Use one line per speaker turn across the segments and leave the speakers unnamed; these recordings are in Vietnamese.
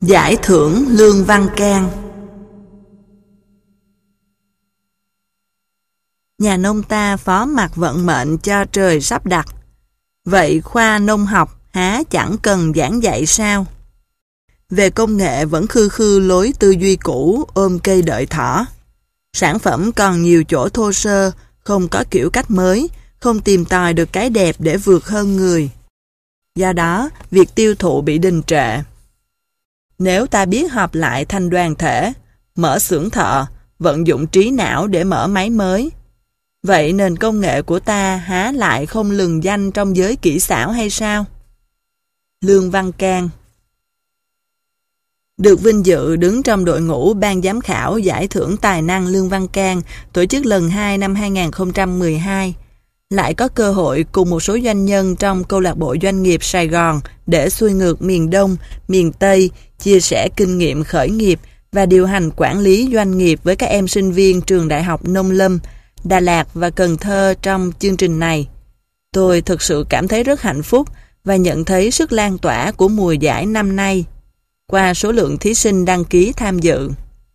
Giải thưởng Lương Văn Can. Nhà nông ta phó mặc vận mệnh cho trời sắp đặt. Vậy khoa nông học há chẳng cần giảng dạy sao? Về công nghệ vẫn khư khư lối tư duy cũ ôm cây đợi thỏ. Sản phẩm còn nhiều chỗ thô sơ, không có kiểu cách mới, không tìm tòi được cái đẹp để vượt hơn người. Do đó, việc tiêu thụ bị đình trệ. Nếu ta biết họp lại thành đoàn thể, mở xưởng thợ, vận dụng trí não để mở máy mới, vậy nền công nghệ của ta há lại không lừng danh trong giới kỹ xảo hay sao? Lương Văn Can. Được vinh dự đứng trong đội ngũ ban giám khảo giải thưởng tài năng Lương Văn Can tổ chức lần 2 năm 2012, lại có cơ hội cùng một số doanh nhân trong câu lạc bộ doanh nghiệp Sài Gòn để xuôi ngược miền Đông, miền Tây, chia sẻ kinh nghiệm khởi nghiệp và điều hành quản lý doanh nghiệp với các em sinh viên trường Đại học Nông Lâm, Đà Lạt và Cần Thơ trong chương trình này. Tôi thực sự cảm thấy rất hạnh phúc và nhận thấy sức lan tỏa của mùa giải năm nay qua số lượng thí sinh đăng ký tham dự.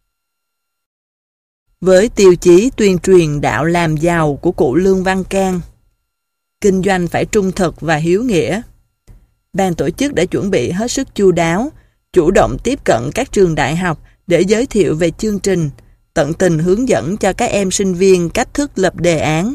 Với tiêu chí tuyên truyền đạo làm giàu của cụ Lương Văn Can, kinh doanh phải trung thực và hiếu nghĩa, ban tổ chức đã chuẩn bị hết sức chu đáo, chủ động tiếp cận các trường đại học để giới thiệu về chương trình, tận tình hướng dẫn cho các em sinh viên cách thức lập đề án.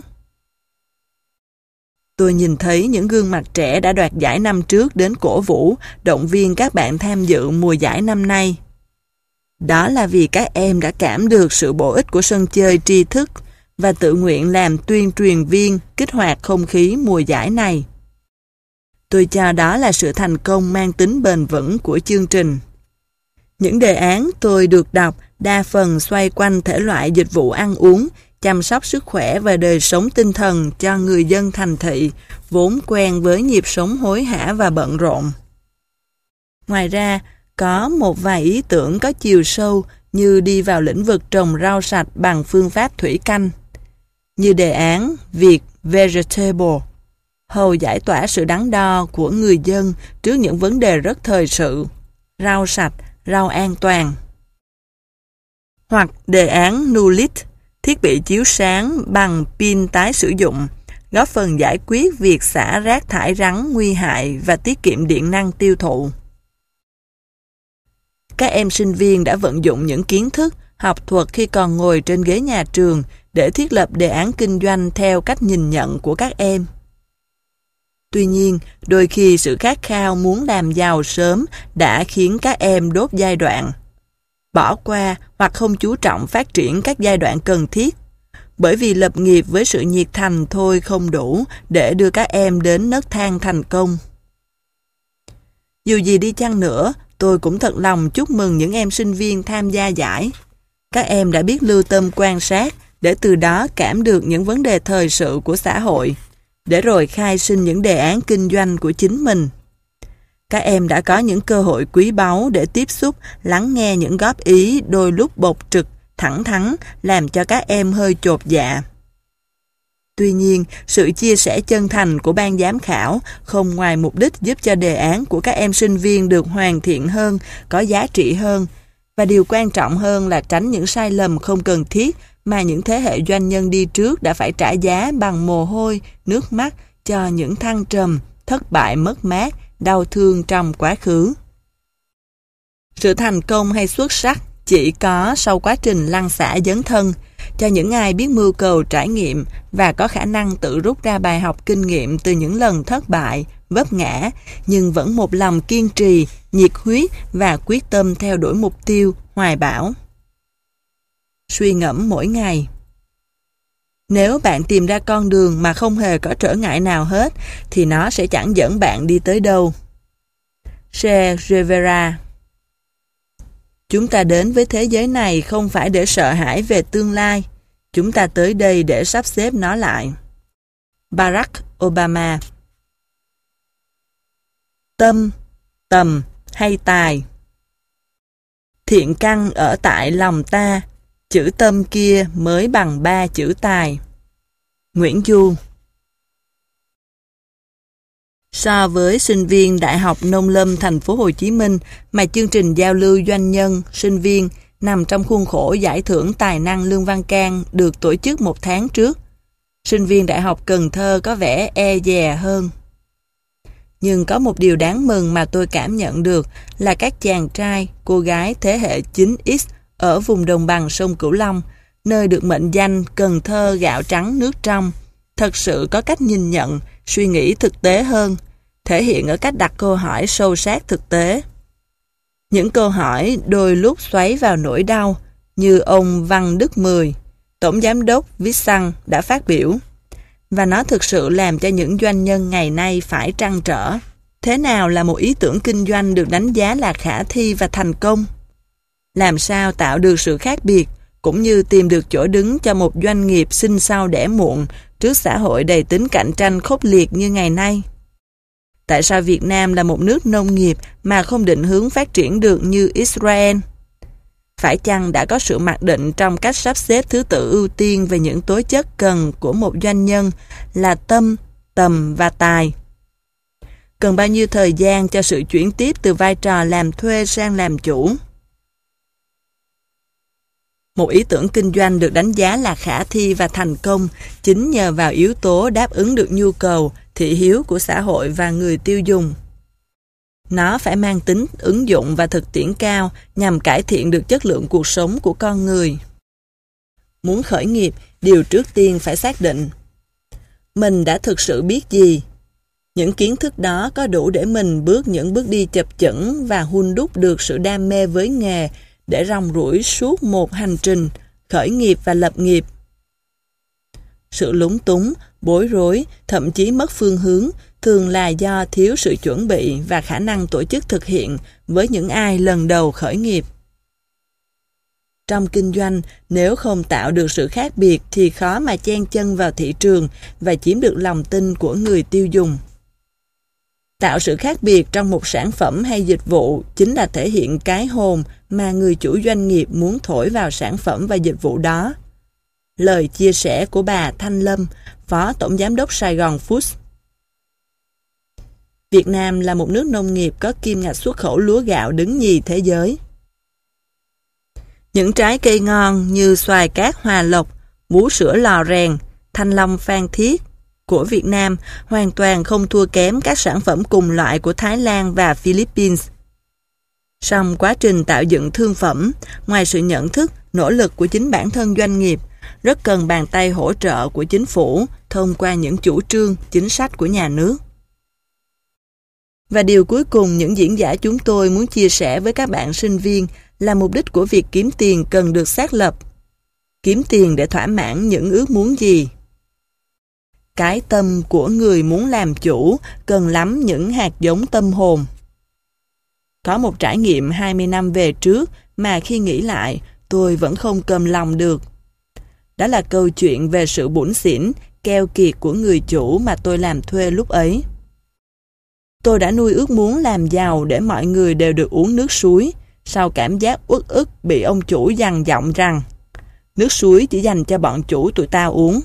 Tôi nhìn thấy những gương mặt trẻ đã đoạt giải năm trước đến cổ vũ, động viên các bạn tham dự mùa giải năm nay. Đó là vì các em đã cảm được sự bổ ích của sân chơi tri thức và tự nguyện làm tuyên truyền viên kích hoạt không khí mùa giải này. Tôi cho đó là sự thành công mang tính bền vững của chương trình. Những đề án tôi được đọc đa phần xoay quanh thể loại dịch vụ ăn uống, chăm sóc sức khỏe và đời sống tinh thần cho người dân thành thị, vốn quen với nhịp sống hối hả và bận rộn. Ngoài ra, có một vài ý tưởng có chiều sâu như đi vào lĩnh vực trồng rau sạch bằng phương pháp thủy canh, như đề án Việt Vegetable, hầu giải tỏa sự đắn đo của người dân trước những vấn đề rất thời sự, rau sạch, rau an toàn. Hoặc đề án Nulit, thiết bị chiếu sáng bằng pin tái sử dụng, góp phần giải quyết việc xả rác thải rắn nguy hại và tiết kiệm điện năng tiêu thụ. Các em sinh viên đã vận dụng những kiến thức, học thuật khi còn ngồi trên ghế nhà trường để thiết lập đề án kinh doanh theo cách nhìn nhận của các em. Tuy nhiên, đôi khi sự khát khao muốn làm giàu sớm đã khiến các em đốt giai đoạn, bỏ qua hoặc không chú trọng phát triển các giai đoạn cần thiết, bởi vì lập nghiệp với sự nhiệt thành thôi không đủ để đưa các em đến nấc thang thành công. Dù gì đi chăng nữa, tôi cũng thật lòng chúc mừng những em sinh viên tham gia giải. Các em đã biết lưu tâm quan sát để từ đó cảm được những vấn đề thời sự của xã hội, để rồi khai sinh những đề án kinh doanh của chính mình. Các em đã có những cơ hội quý báu để tiếp xúc, lắng nghe những góp ý đôi lúc bộc trực, thẳng thắn, làm cho các em hơi chột dạ. Tuy nhiên, sự chia sẻ chân thành của ban giám khảo không ngoài mục đích giúp cho đề án của các em sinh viên được hoàn thiện hơn, có giá trị hơn, và điều quan trọng hơn là tránh những sai lầm không cần thiết mà những thế hệ doanh nhân đi trước đã phải trả giá bằng mồ hôi, nước mắt cho những thăng trầm, thất bại mất mát, đau thương trong quá khứ. Sự thành công hay xuất sắc chỉ có sau quá trình lăn xả dấn thân, cho những ai biết mưu cầu trải nghiệm và có khả năng tự rút ra bài học kinh nghiệm từ những lần thất bại, vấp ngã, nhưng vẫn một lòng kiên trì, nhiệt huyết và quyết tâm theo đuổi mục tiêu, hoài bão. Suy ngẫm mỗi ngày. Nếu bạn tìm ra con đường mà không hề có trở ngại nào hết, thì nó sẽ chẳng dẫn bạn đi tới đâu. Che Guevara. Chúng ta đến với thế giới này không phải để sợ hãi về tương lai. Chúng ta tới đây để sắp xếp nó lại. Barack Obama. Tâm, tầm hay tài? Thiện căn ở tại lòng ta, chữ tâm kia mới bằng 3 chữ tài. Nguyễn Du. So với sinh viên Đại học Nông lâm Thành phố Hồ Chí Minh mà chương trình giao lưu doanh nhân, sinh viên nằm trong khuôn khổ giải thưởng tài năng Lương Văn Can được tổ chức một tháng trước, sinh viên Đại học Cần Thơ có vẻ e dè hơn. Nhưng có một điều đáng mừng mà tôi cảm nhận được là các chàng trai, cô gái thế hệ 9X ở vùng đồng bằng sông Cửu Long, nơi được mệnh danh Cần Thơ gạo trắng nước trong, thật sự có cách nhìn nhận, suy nghĩ thực tế hơn, thể hiện ở cách đặt câu hỏi sâu sát thực tế. Những câu hỏi đôi lúc xoáy vào nỗi đau, như ông Văn Đức Mười, Tổng Giám đốc Vietsan đã phát biểu. Và nó thực sự làm cho những doanh nhân ngày nay phải trăn trở. Thế nào là một ý tưởng kinh doanh được đánh giá là khả thi và thành công? Làm sao tạo được sự khác biệt, cũng như tìm được chỗ đứng cho một doanh nghiệp sinh sau đẻ muộn trước xã hội đầy tính cạnh tranh khốc liệt như ngày nay? Tại sao Việt Nam là một nước nông nghiệp mà không định hướng phát triển được như Israel? Phải chăng đã có sự mặc định trong cách sắp xếp thứ tự ưu tiên về những tố chất cần của một doanh nhân là tâm, tầm và tài? Cần bao nhiêu thời gian cho sự chuyển tiếp từ vai trò làm thuê sang làm chủ? Một ý tưởng kinh doanh được đánh giá là khả thi và thành công chính nhờ vào yếu tố đáp ứng được nhu cầu, thị hiếu của xã hội và người tiêu dùng. Nó phải mang tính ứng dụng và thực tiễn cao nhằm cải thiện được chất lượng cuộc sống của con người. Muốn khởi nghiệp, điều trước tiên phải xác định mình đã thực sự biết gì. Những kiến thức đó có đủ để mình bước những bước đi chập chững và hun đúc được sự đam mê với nghề để rong ruổi suốt một hành trình khởi nghiệp và lập nghiệp. Sự lúng túng, bối rối, thậm chí mất phương hướng thường là do thiếu sự chuẩn bị và khả năng tổ chức thực hiện với những ai lần đầu khởi nghiệp. Trong kinh doanh, nếu không tạo được sự khác biệt thì khó mà chen chân vào thị trường và chiếm được lòng tin của người tiêu dùng. Tạo sự khác biệt trong một sản phẩm hay dịch vụ chính là thể hiện cái hồn mà người chủ doanh nghiệp muốn thổi vào sản phẩm và dịch vụ đó. Lời chia sẻ của bà Thanh Lâm, Phó Tổng Giám đốc Sài Gòn Foods. Việt Nam là một nước nông nghiệp có kim ngạch xuất khẩu lúa gạo đứng nhì thế giới. Những trái cây ngon như xoài cát Hòa Lộc, vú sữa Lò Rèn, Thanh Long Phan Thiết của Việt Nam hoàn toàn không thua kém các sản phẩm cùng loại của Thái Lan và Philippines. Song quá trình tạo dựng thương phẩm, ngoài sự nhận thức, nỗ lực của chính bản thân doanh nghiệp, rất cần bàn tay hỗ trợ của chính phủ thông qua những chủ trương, chính sách của nhà nước. Và điều cuối cùng những diễn giả chúng tôi muốn chia sẻ với các bạn sinh viên là mục đích của việc kiếm tiền cần được xác lập. Kiếm tiền để thỏa mãn những ước muốn gì? Cái tâm của người muốn làm chủ cần lắm những hạt giống tâm hồn. Có một trải nghiệm 20 năm về trước mà khi nghĩ lại tôi vẫn không cầm lòng được. Đó là câu chuyện về sự bủn xỉn, keo kiệt của người chủ mà tôi làm thuê lúc ấy. Tôi đã nuôi ước muốn làm giàu để mọi người đều được uống nước suối, sau cảm giác uất ức bị ông chủ dằn giọng rằng nước suối chỉ dành cho bọn chủ tụi tao uống.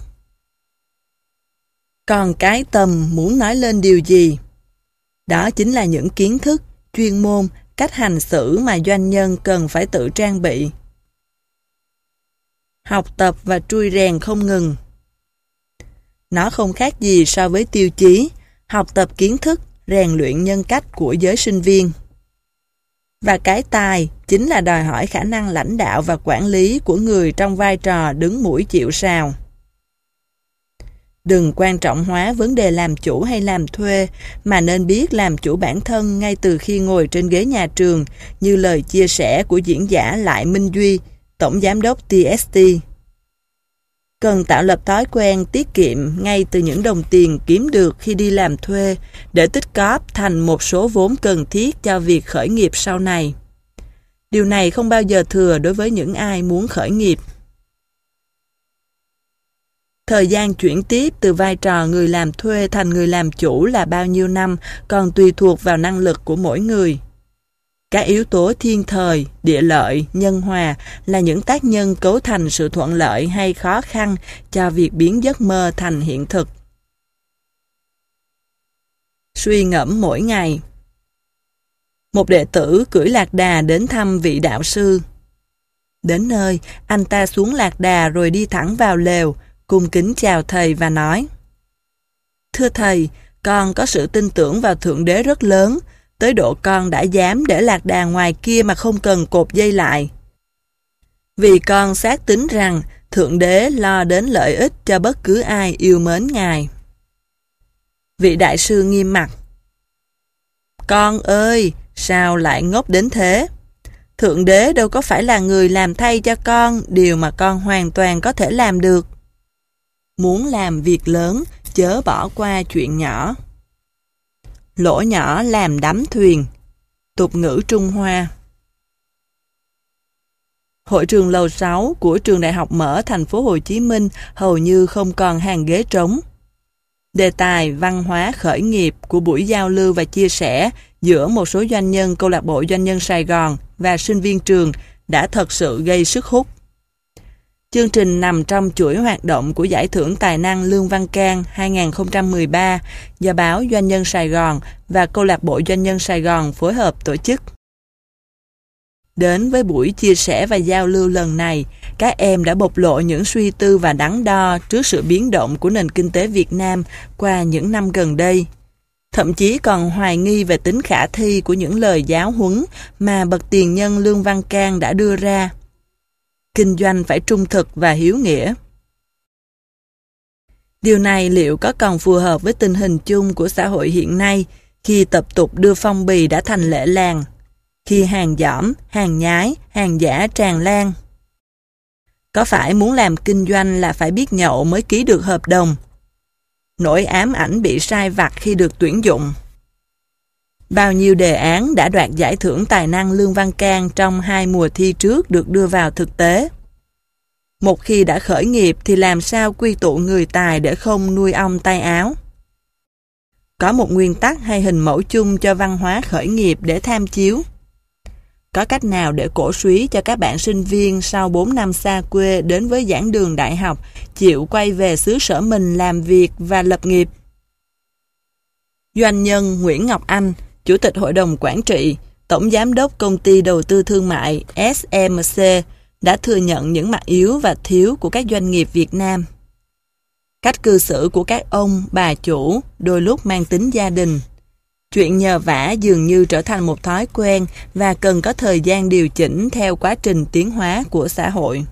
Còn cái tâm muốn nói lên điều gì? Đó chính là những kiến thức, chuyên môn, cách hành xử mà doanh nhân cần phải tự trang bị. Học tập và trui rèn không ngừng. Nó không khác gì so với tiêu chí, học tập kiến thức, rèn luyện nhân cách của giới sinh viên. Và cái tài chính là đòi hỏi khả năng lãnh đạo và quản lý của người trong vai trò đứng mũi chịu sào. Đừng quan trọng hóa vấn đề làm chủ hay làm thuê, mà nên biết làm chủ bản thân ngay từ khi ngồi trên ghế nhà trường, như lời chia sẻ của diễn giả Lại Minh Duy, Tổng Giám đốc TST. Cần tạo lập thói quen tiết kiệm ngay từ những đồng tiền kiếm được khi đi làm thuê để tích cóp thành một số vốn cần thiết cho việc khởi nghiệp sau này. Điều này không bao giờ thừa đối với những ai muốn khởi nghiệp. Thời gian chuyển tiếp từ vai trò người làm thuê thành người làm chủ là bao nhiêu năm còn tùy thuộc vào năng lực của mỗi người. Các yếu tố thiên thời, địa lợi, nhân hòa là những tác nhân cấu thành sự thuận lợi hay khó khăn cho việc biến giấc mơ thành hiện thực. suy ngẫm mỗi ngày. Một đệ tử cưỡi lạc đà đến thăm vị đạo sư. Đến nơi, anh ta xuống lạc đà rồi đi thẳng vào lều, cung kính chào thầy và nói: Thưa thầy, con có sự tin tưởng vào Thượng Đế rất lớn, tới độ con đã dám để lạc đà ngoài kia mà không cần cột dây lại. Vì con xác tín rằng Thượng Đế lo đến lợi ích cho bất cứ ai yêu mến Ngài. Vị đại sư nghiêm mặt: Con ơi, sao lại ngốc đến thế? Thượng Đế đâu có phải là người làm thay cho con điều mà con hoàn toàn có thể làm được. Muốn làm việc lớn, chớ bỏ qua chuyện nhỏ. Lỗ nhỏ làm đắm thuyền. Tục ngữ Trung Hoa. Hội trường lầu 6 của trường Đại học Mở thành phố Hồ Chí Minh hầu như không còn hàng ghế trống. Đề tài văn hóa khởi nghiệp của buổi giao lưu và chia sẻ giữa một số doanh nhân câu lạc bộ doanh nhân Sài Gòn và sinh viên trường đã thật sự gây sức hút. Chương trình nằm trong chuỗi hoạt động của Giải thưởng Tài năng Lương Văn Can 2013 do báo Doanh nhân Sài Gòn và câu lạc bộ Doanh nhân Sài Gòn phối hợp tổ chức. Đến với buổi chia sẻ và giao lưu lần này, các em đã bộc lộ những suy tư và đắn đo trước sự biến động của nền kinh tế Việt Nam qua những năm gần đây. Thậm chí còn hoài nghi về tính khả thi của những lời giáo huấn mà bậc tiền nhân Lương Văn Can đã đưa ra. Kinh doanh phải trung thực và hiếu nghĩa. Điều này liệu có còn phù hợp với tình hình chung của xã hội hiện nay khi tập tục đưa phong bì đã thành lệ làng, khi hàng dỏm, hàng nhái, hàng giả tràn lan? Có phải muốn làm kinh doanh là phải biết nhậu mới ký được hợp đồng? Nỗi ám ảnh bị sai vặt khi được tuyển dụng. Bao nhiêu đề án đã đoạt giải thưởng tài năng Lương Văn Can trong 2 mùa thi trước được đưa vào thực tế. Một khi đã khởi nghiệp thì làm sao quy tụ người tài để không nuôi ong tay áo? Có một nguyên tắc hay hình mẫu chung cho văn hóa khởi nghiệp để tham chiếu? Có cách nào để cổ súy cho các bạn sinh viên sau 4 năm xa quê đến với giảng đường đại học chịu quay về xứ sở mình làm việc và lập nghiệp? Doanh nhân Nguyễn Ngọc Anh, Chủ tịch Hội đồng Quản trị, Tổng Giám đốc Công ty Đầu tư Thương mại SMC đã thừa nhận những mặt yếu và thiếu của các doanh nghiệp Việt Nam. Cách cư xử của các ông, bà chủ đôi lúc mang tính gia đình. Chuyện nhờ vả dường như trở thành một thói quen và cần có thời gian điều chỉnh theo quá trình tiến hóa của xã hội.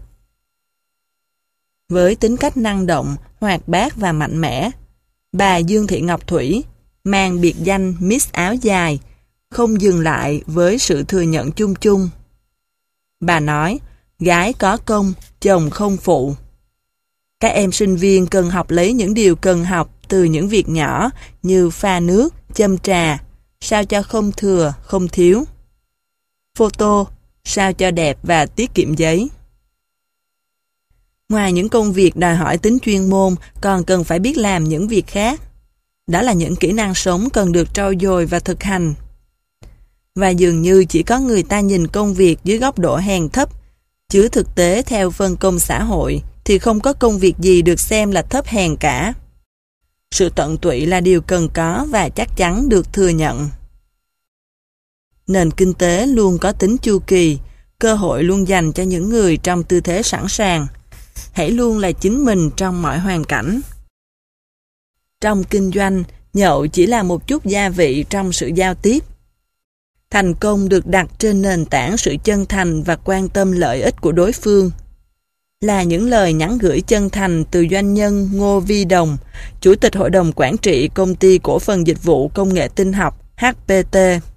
Với tính cách năng động, hoạt bát và mạnh mẽ, bà Dương Thị Ngọc Thủy mang biệt danh Miss Áo Dài, không dừng lại với sự thừa nhận chung chung. Bà nói, gái có công, chồng không phụ. Các em sinh viên cần học lấy những điều cần học từ những việc nhỏ như pha nước, châm trà, sao cho không thừa, không thiếu. Photo, sao cho đẹp và tiết kiệm giấy. Ngoài những công việc đòi hỏi tính chuyên môn, còn cần phải biết làm những việc khác. Đó là những kỹ năng sống cần được trau dồi và thực hành. Và dường như chỉ có người ta nhìn công việc dưới góc độ hèn thấp, chứ thực tế theo phân công xã hội thì không có công việc gì được xem là thấp hèn cả. Sự tận tụy là điều cần có và chắc chắn được thừa nhận. Nền kinh tế luôn có tính chu kỳ, cơ hội luôn dành cho những người trong tư thế sẵn sàng. Hãy luôn là chính mình trong mọi hoàn cảnh. Trong kinh doanh, nhậu chỉ là một chút gia vị trong sự giao tiếp. Thành công được đặt trên nền tảng sự chân thành và quan tâm lợi ích của đối phương. Là những lời nhắn gửi chân thành từ doanh nhân Ngô Vi Đồng, Chủ tịch Hội đồng Quản trị Công ty Cổ phần Dịch vụ Công nghệ Tin học HPT.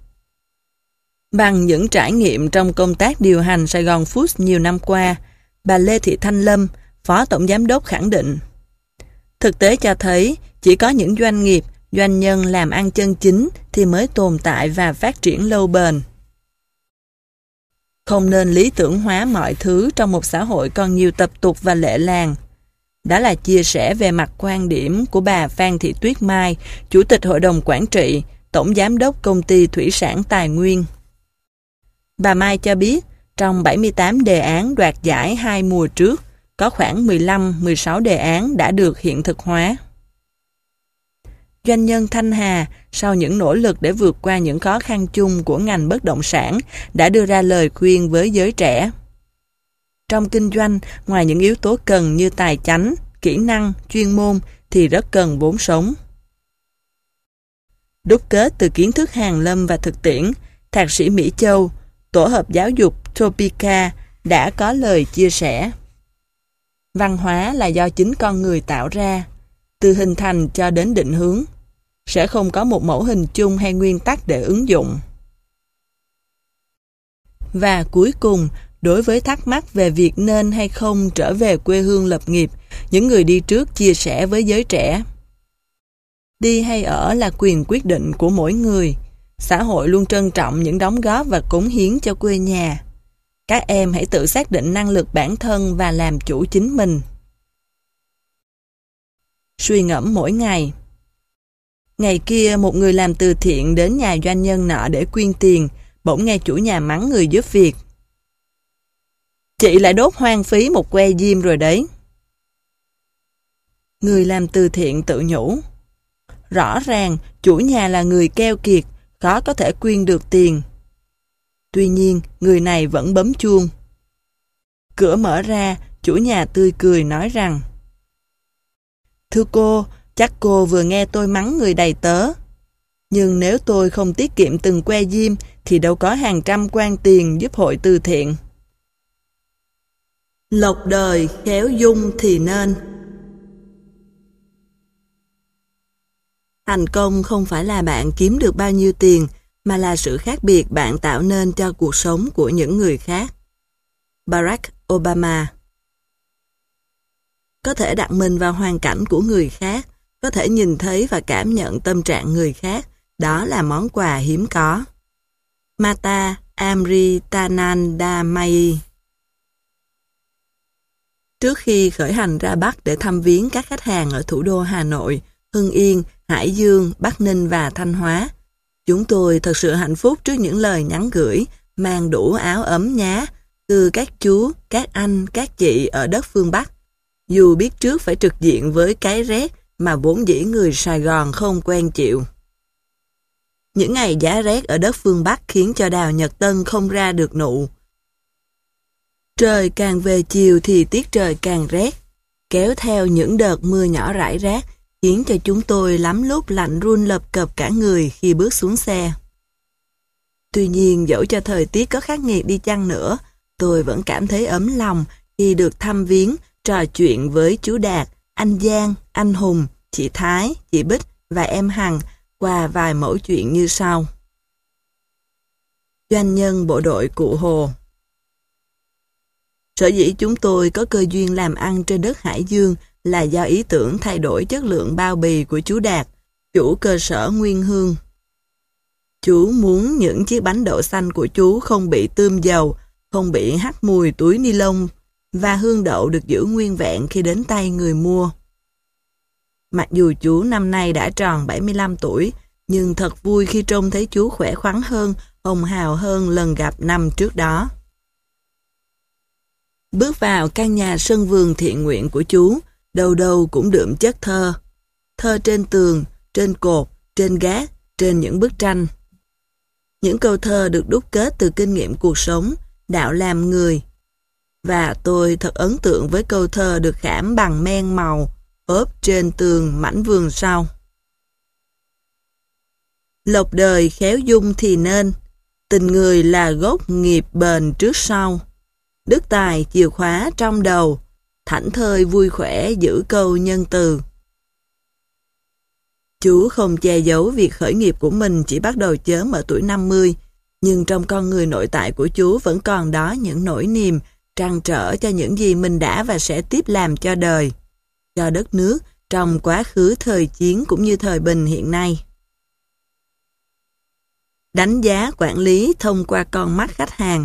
Bằng những trải nghiệm trong công tác điều hành Sài Gòn Foods nhiều năm qua, bà Lê Thị Thanh Lâm, Phó Tổng Giám đốc khẳng định, thực tế cho thấy chỉ có những doanh nghiệp, doanh nhân làm ăn chân chính thì mới tồn tại và phát triển lâu bền. Không nên lý tưởng hóa mọi thứ trong một xã hội còn nhiều tập tục và lệ làng. Đó là chia sẻ về mặt quan điểm của bà Phan Thị Tuyết Mai, Chủ tịch Hội đồng Quản trị, Tổng Giám đốc Công ty Thủy sản Tài Nguyên. Bà Mai cho biết, trong 78 đề án đoạt giải 2 mùa trước, có khoảng 15-16 đề án đã được hiện thực hóa. Doanh nhân Thanh Hà, sau những nỗ lực để vượt qua những khó khăn chung của ngành bất động sản, đã đưa ra lời khuyên với giới trẻ. Trong kinh doanh, ngoài những yếu tố cần như tài chánh, kỹ năng, chuyên môn, thì rất cần vốn sống. Đúc kết từ kiến thức hàn lâm và thực tiễn, Thạc sĩ Mỹ Châu, tổ hợp giáo dục Topica đã có lời chia sẻ. Văn hóa là do chính con người tạo ra, từ hình thành cho đến định hướng. Sẽ không có một mẫu hình chung hay nguyên tắc để ứng dụng. Và cuối cùng, đối với thắc mắc về việc nên hay không trở về quê hương lập nghiệp, những người đi trước chia sẻ với giới trẻ. Đi hay ở là quyền quyết định của mỗi người. Xã hội luôn trân trọng những đóng góp và cống hiến cho quê nhà. Các em hãy tự xác định năng lực bản thân và làm chủ chính mình. Suy ngẫm mỗi ngày. Ngày kia, một người làm từ thiện đến nhà doanh nhân nọ để quyên tiền, bỗng nghe chủ nhà mắng người giúp việc. Chị lại đốt hoang phí một que diêm rồi đấy. Người làm từ thiện tự nhủ. Rõ ràng, chủ nhà là người keo kiệt, khó có thể quyên được tiền. Tuy nhiên, người này vẫn bấm chuông. Cửa mở ra, chủ nhà tươi cười nói rằng: Thưa cô, chắc cô vừa nghe tôi mắng người đầy tớ. Nhưng nếu tôi không tiết kiệm từng que diêm thì đâu có hàng trăm quan tiền giúp hội từ thiện. Lộc đời khéo dung thì nên. Thành công không phải là bạn kiếm được bao nhiêu tiền, mà là sự khác biệt bạn tạo nên cho cuộc sống của những người khác. Barack Obama. Có thể đặt mình vào hoàn cảnh của người khác, có thể nhìn thấy và cảm nhận tâm trạng người khác, đó là món quà hiếm có. Mata Amritanandamayi. Trước khi khởi hành ra Bắc để thăm viếng các khách hàng ở thủ đô Hà Nội, Hưng Yên, Hải Dương, Bắc Ninh và Thanh Hóa, chúng tôi thật sự hạnh phúc trước những lời nhắn gửi mang đủ áo ấm nhá từ các chú, các anh, các chị ở đất phương Bắc. Dù biết trước phải trực diện với cái rét mà vốn dĩ người Sài Gòn không quen chịu. Những ngày giá rét ở đất phương Bắc khiến cho đào Nhật Tân không ra được nụ. Trời càng về chiều thì tiết trời càng rét, kéo theo những đợt mưa nhỏ rải rác, khiến cho chúng tôi lắm lúc lạnh run lập cập cả người khi bước xuống xe. Tuy nhiên, dẫu cho thời tiết có khắc nghiệt đi chăng nữa, tôi vẫn cảm thấy ấm lòng khi được thăm viếng, trò chuyện với chú Đạt, anh Giang, anh Hùng, chị Thái, chị Bích và em Hằng qua vài mẫu chuyện như sau. Doanh nhân bộ đội Cụ Hồ. Sở dĩ chúng tôi có cơ duyên làm ăn trên đất Hải Dương là do ý tưởng thay đổi chất lượng bao bì của chú Đạt, chủ cơ sở Nguyên Hương. Chú muốn những chiếc bánh đậu xanh của chú không bị tươm dầu, không bị hắt mùi túi ni lông và hương đậu được giữ nguyên vẹn khi đến tay người mua. Mặc dù chú năm nay đã tròn 75 tuổi, nhưng thật vui khi trông thấy chú khỏe khoắn hơn, hồng hào hơn lần gặp năm trước đó. Bước vào căn nhà sân vườn thiện nguyện của chú, đâu đâu cũng đượm chất thơ. Thơ trên tường, trên cột, trên gác, trên những bức tranh. Những câu thơ được đúc kết từ kinh nghiệm cuộc sống, đạo làm người. Và tôi thật ấn tượng với câu thơ được khảm bằng men màu, ốp trên tường mảnh vườn sau. Lộc đời khéo dung thì nên, tình người là gốc nghiệp bền trước sau. Đức tài chìa khóa trong đầu, thảnh thơi vui khỏe giữ câu nhân từ. Chú không che giấu việc khởi nghiệp của mình chỉ bắt đầu chớm ở tuổi 50, nhưng trong con người nội tại của chú vẫn còn đó những nỗi niềm, trăn trở cho những gì mình đã và sẽ tiếp làm cho đời, cho đất nước trong quá khứ thời chiến cũng như thời bình hiện nay. Đánh giá quản lý thông qua con mắt khách hàng.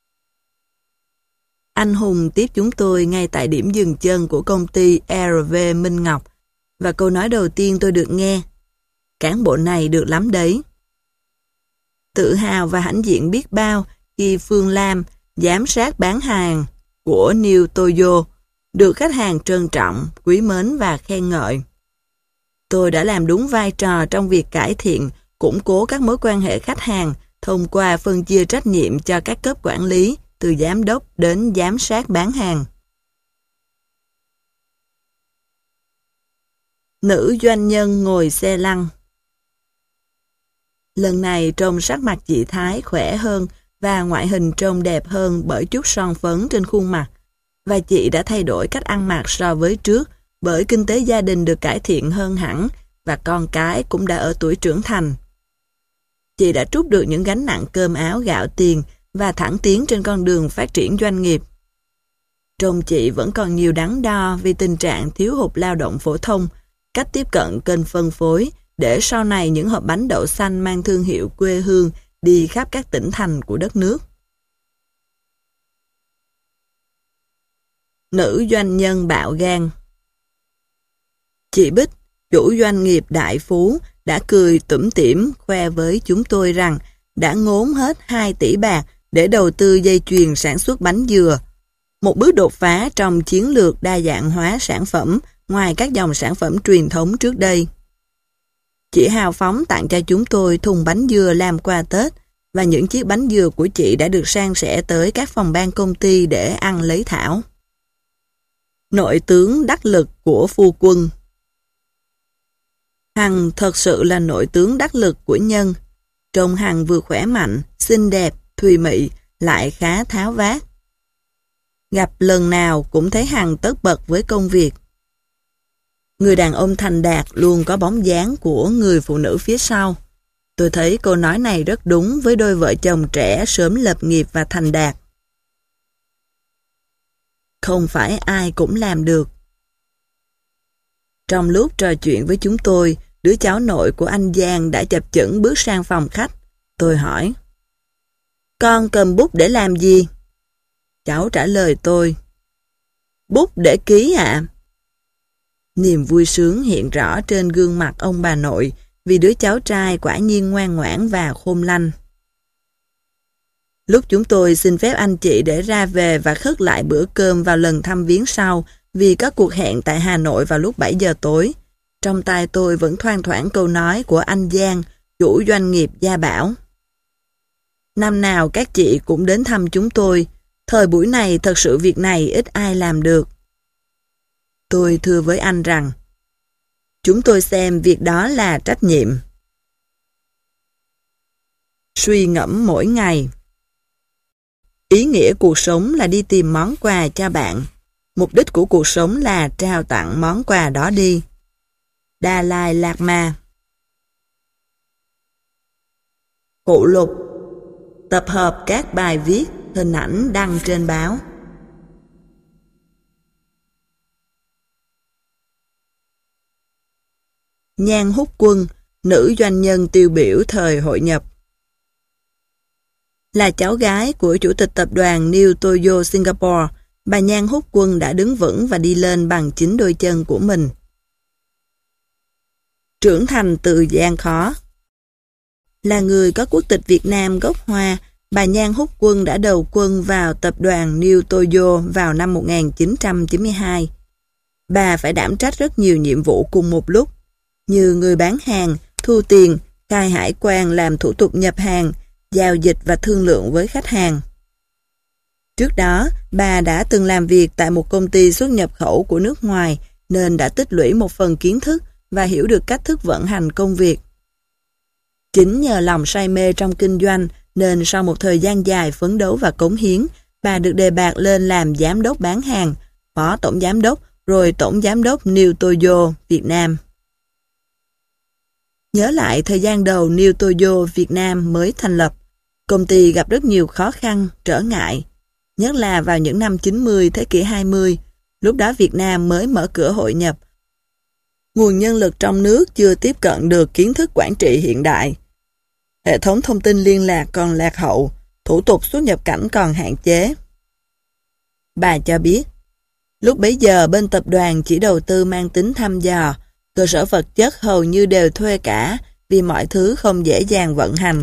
Anh Hùng tiếp chúng tôi ngay tại điểm dừng chân của công ty RV Minh Ngọc, và câu nói đầu tiên tôi được nghe: cán bộ này được lắm đấy. Tự hào và hãnh diện biết bao khi Phương Lam, giám sát bán hàng của New Toyo, được khách hàng trân trọng, quý mến và khen ngợi. Tôi đã làm đúng vai trò trong việc cải thiện, củng cố các mối quan hệ khách hàng thông qua phân chia trách nhiệm cho các cấp quản lý, từ giám đốc đến giám sát bán hàng. Nữ doanh nhân ngồi xe lăn. Lần này trông sắc mặt chị Thái khỏe hơn và ngoại hình trông đẹp hơn bởi chút son phấn trên khuôn mặt. Và chị đã thay đổi cách ăn mặc so với trước bởi kinh tế gia đình được cải thiện hơn hẳn và con cái cũng đã ở tuổi trưởng thành. Chị đã trút được những gánh nặng cơm áo gạo tiền và thẳng tiến trên con đường phát triển doanh nghiệp. Trông chị vẫn còn nhiều đắn đo vì tình trạng thiếu hụt lao động phổ thông, cách tiếp cận kênh phân phối để sau này những hộp bánh đậu xanh mang thương hiệu quê hương đi khắp các tỉnh thành của đất nước. Nữ doanh nhân bạo gan. Chị Bích, chủ doanh nghiệp đại phú, đã cười tủm tỉm khoe với chúng tôi rằng đã ngốn hết 2 tỷ bạc để đầu tư dây chuyền sản xuất bánh dừa, một bước đột phá trong chiến lược đa dạng hóa sản phẩm ngoài các dòng sản phẩm truyền thống trước đây. Chị hào phóng tặng cho chúng tôi thùng bánh dừa làm quà Tết và những chiếc bánh dừa của chị đã được san sẻ tới các phòng ban công ty để ăn lấy thảo. Nội tướng đắc lực của phu quân. Hằng thật sự là nội tướng đắc lực của Nhân. Trông Hằng vừa khỏe mạnh, xinh đẹp, thùy mị, lại khá tháo vát. Gặp lần nào cũng thấy Hằng tất bật với công việc. Người đàn ông thành đạt luôn có bóng dáng của người phụ nữ phía sau. Tôi thấy câu nói này rất đúng với đôi vợ chồng trẻ sớm lập nghiệp và thành đạt. Không phải ai cũng làm được. Trong lúc trò chuyện với chúng tôi, đứa cháu nội của anh Giang đã chập chững bước sang phòng khách. Tôi hỏi, con cầm bút để làm gì? Cháu trả lời tôi, bút để ký ạ. Niềm vui sướng hiện rõ trên gương mặt ông bà nội vì đứa cháu trai quả nhiên ngoan ngoãn và khôn lanh. Lúc chúng tôi xin phép anh chị để ra về và khất lại bữa cơm vào lần thăm viếng sau vì có cuộc hẹn tại Hà Nội vào lúc 7 giờ tối, trong tai tôi vẫn thoang thoảng câu nói của anh Giang, chủ doanh nghiệp Gia Bảo. Năm nào các chị cũng đến thăm chúng tôi, thời buổi này thật sự việc này ít ai làm được. Tôi thưa với anh rằng, chúng tôi xem việc đó là trách nhiệm. Suy ngẫm mỗi ngày. Ý nghĩa cuộc sống là đi tìm món quà cho bạn. Mục đích của cuộc sống là trao tặng món quà đó đi. Dalai Lama. Phụ lục. Tập hợp các bài viết, hình ảnh đăng trên báo. Nhan Húc Quân, nữ doanh nhân tiêu biểu thời hội nhập. Là cháu gái của chủ tịch tập đoàn New Toyo Singapore, bà Nhan Húc Quân đã đứng vững và đi lên bằng chính đôi chân của mình. Trưởng thành từ gian khó. Là người có quốc tịch Việt Nam gốc Hoa, bà Nhan Húc Quân đã đầu quân vào tập đoàn New Toyo vào năm 1992. Bà phải đảm trách rất nhiều nhiệm vụ cùng một lúc, như người bán hàng, thu tiền, khai hải quan làm thủ tục nhập hàng, giao dịch và thương lượng với khách hàng. Trước đó, bà đã từng làm việc tại một công ty xuất nhập khẩu của nước ngoài nên đã tích lũy một phần kiến thức và hiểu được cách thức vận hành công việc. Chính nhờ lòng say mê trong kinh doanh nên sau một thời gian dài phấn đấu và cống hiến, bà được đề bạt lên làm giám đốc bán hàng, phó tổng giám đốc, rồi tổng giám đốc New Toyo Việt Nam. Nhớ lại thời gian đầu New Toyo Việt Nam mới thành lập, công ty gặp rất nhiều khó khăn, trở ngại, nhất là vào những năm 90 thế kỷ 20, lúc đó Việt Nam mới mở cửa hội nhập. Nguồn nhân lực trong nước chưa tiếp cận được kiến thức quản trị hiện đại. Hệ thống thông tin liên lạc còn lạc hậu, thủ tục xuất nhập cảnh còn hạn chế. Bà cho biết, lúc bấy giờ bên tập đoàn chỉ đầu tư mang tính thăm dò, cơ sở vật chất hầu như đều thuê cả vì mọi thứ không dễ dàng vận hành.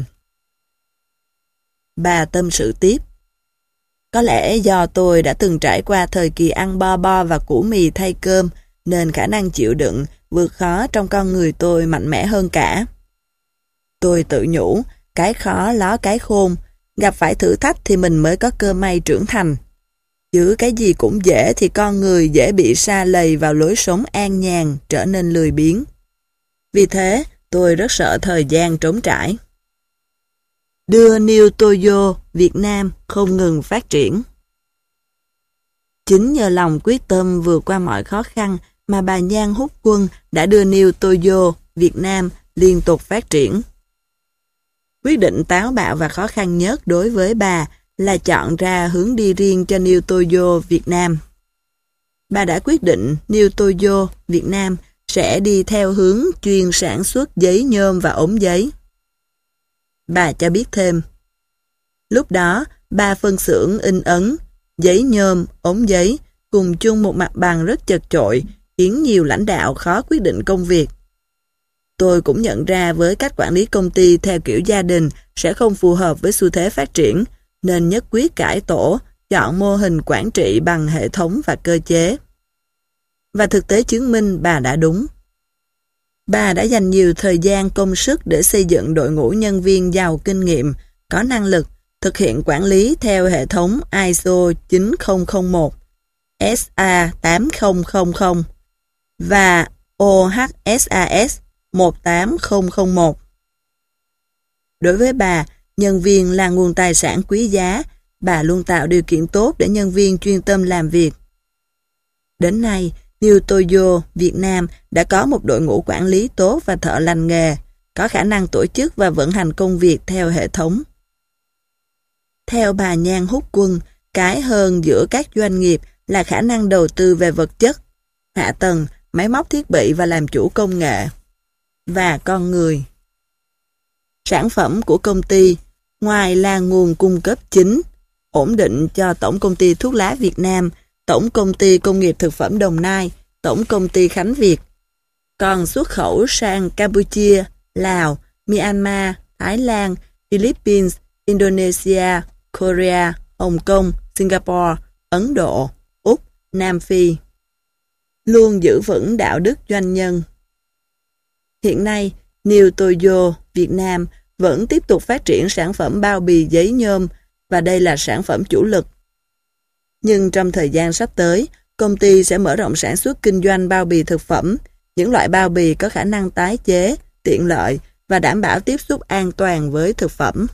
Bà tâm sự tiếp, có lẽ do tôi đã từng trải qua thời kỳ ăn bo bo và củ mì thay cơm nên khả năng chịu đựng, vượt khó trong con người tôi mạnh mẽ hơn cả. Tôi tự nhủ, cái khó ló cái khôn, gặp phải thử thách thì mình mới có cơ may trưởng thành. Chứ cái gì cũng dễ thì con người dễ bị sa lầy vào lối sống an nhàn, trở nên lười biếng. Vì thế, tôi rất sợ thời gian trống trải. Đưa New Toyo Việt Nam không ngừng phát triển. Chính nhờ lòng quyết tâm vượt qua mọi khó khăn mà bà Nhan Hút Quân đã đưa New Toyo Việt Nam liên tục phát triển. Quyết định táo bạo và khó khăn nhất đối với bà là chọn ra hướng đi riêng cho New Toyo Việt Nam. Bà đã quyết định New Toyo Việt Nam sẽ đi theo hướng chuyên sản xuất giấy nhôm và ống giấy. Bà cho biết thêm, lúc đó 3 phân xưởng in ấn, giấy nhôm, ống giấy cùng chung một mặt bằng rất chật chội, khiến nhiều lãnh đạo khó quyết định công việc. Tôi cũng nhận ra với cách quản lý công ty theo kiểu gia đình sẽ không phù hợp với xu thế phát triển, nên nhất quyết cải tổ, chọn mô hình quản trị bằng hệ thống và cơ chế. Và thực tế chứng minh bà đã đúng. Bà đã dành nhiều thời gian công sức để xây dựng đội ngũ nhân viên giàu kinh nghiệm, có năng lực, thực hiện quản lý theo hệ thống ISO 9001, SA 8000 và OHSAS 18001. Đối với bà, nhân viên là nguồn tài sản quý giá, bà luôn tạo điều kiện tốt để nhân viên chuyên tâm làm việc. Đến nay, New Toyo Việt Nam đã có một đội ngũ quản lý tốt và thợ lành nghề, có khả năng tổ chức và vận hành công việc theo hệ thống. Theo bà Nhan Hút Quân, cái hơn giữa các doanh nghiệp là khả năng đầu tư về vật chất, hạ tầng, máy móc thiết bị và làm chủ công nghệ, và con người. Sản phẩm của công ty, ngoài là nguồn cung cấp chính, ổn định cho Tổng Công ty Thuốc lá Việt Nam, Tổng Công ty Công nghiệp Thực phẩm Đồng Nai, Tổng Công ty Khánh Việt, còn xuất khẩu sang Campuchia, Lào, Myanmar, Thái Lan, Philippines, Indonesia, Korea, Hồng Kông, Singapore, Ấn Độ, Úc, Nam Phi. Luôn giữ vững đạo đức doanh nhân. Hiện nay, New Toyo Việt Nam vẫn tiếp tục phát triển sản phẩm bao bì giấy nhôm và đây là sản phẩm chủ lực. Nhưng trong thời gian sắp tới, công ty sẽ mở rộng sản xuất kinh doanh bao bì thực phẩm, những loại bao bì có khả năng tái chế, tiện lợi và đảm bảo tiếp xúc an toàn với thực phẩm.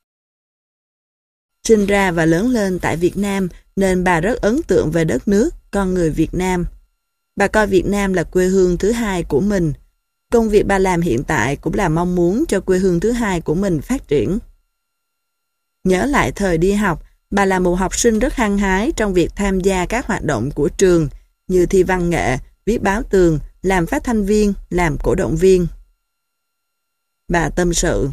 Sinh ra và lớn lên tại Việt Nam nên bà rất ấn tượng về đất nước, con người Việt Nam. Bà coi Việt Nam là quê hương thứ hai của mình. Công việc bà làm hiện tại cũng là mong muốn cho quê hương thứ hai của mình phát triển. Nhớ lại thời đi học, bà là một học sinh rất hăng hái trong việc tham gia các hoạt động của trường như thi văn nghệ, viết báo tường, làm phát thanh viên, làm cổ động viên. Bà tâm sự,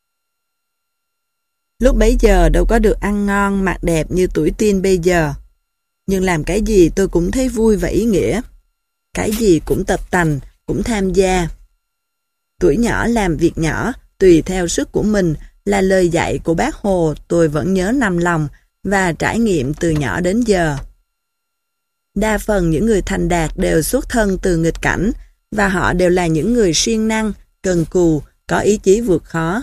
lúc bấy giờ đâu có được ăn ngon, mặc đẹp như tuổi teen bây giờ. Nhưng làm cái gì tôi cũng thấy vui và ý nghĩa. Cái gì cũng tập tành, cũng tham gia. Tuổi nhỏ làm việc nhỏ, tùy theo sức của mình là lời dạy của Bác Hồ tôi vẫn nhớ nằm lòng và trải nghiệm từ nhỏ đến giờ. Đa phần những người thành đạt đều xuất thân từ nghịch cảnh và họ đều là những người siêng năng, cần cù, có ý chí vượt khó.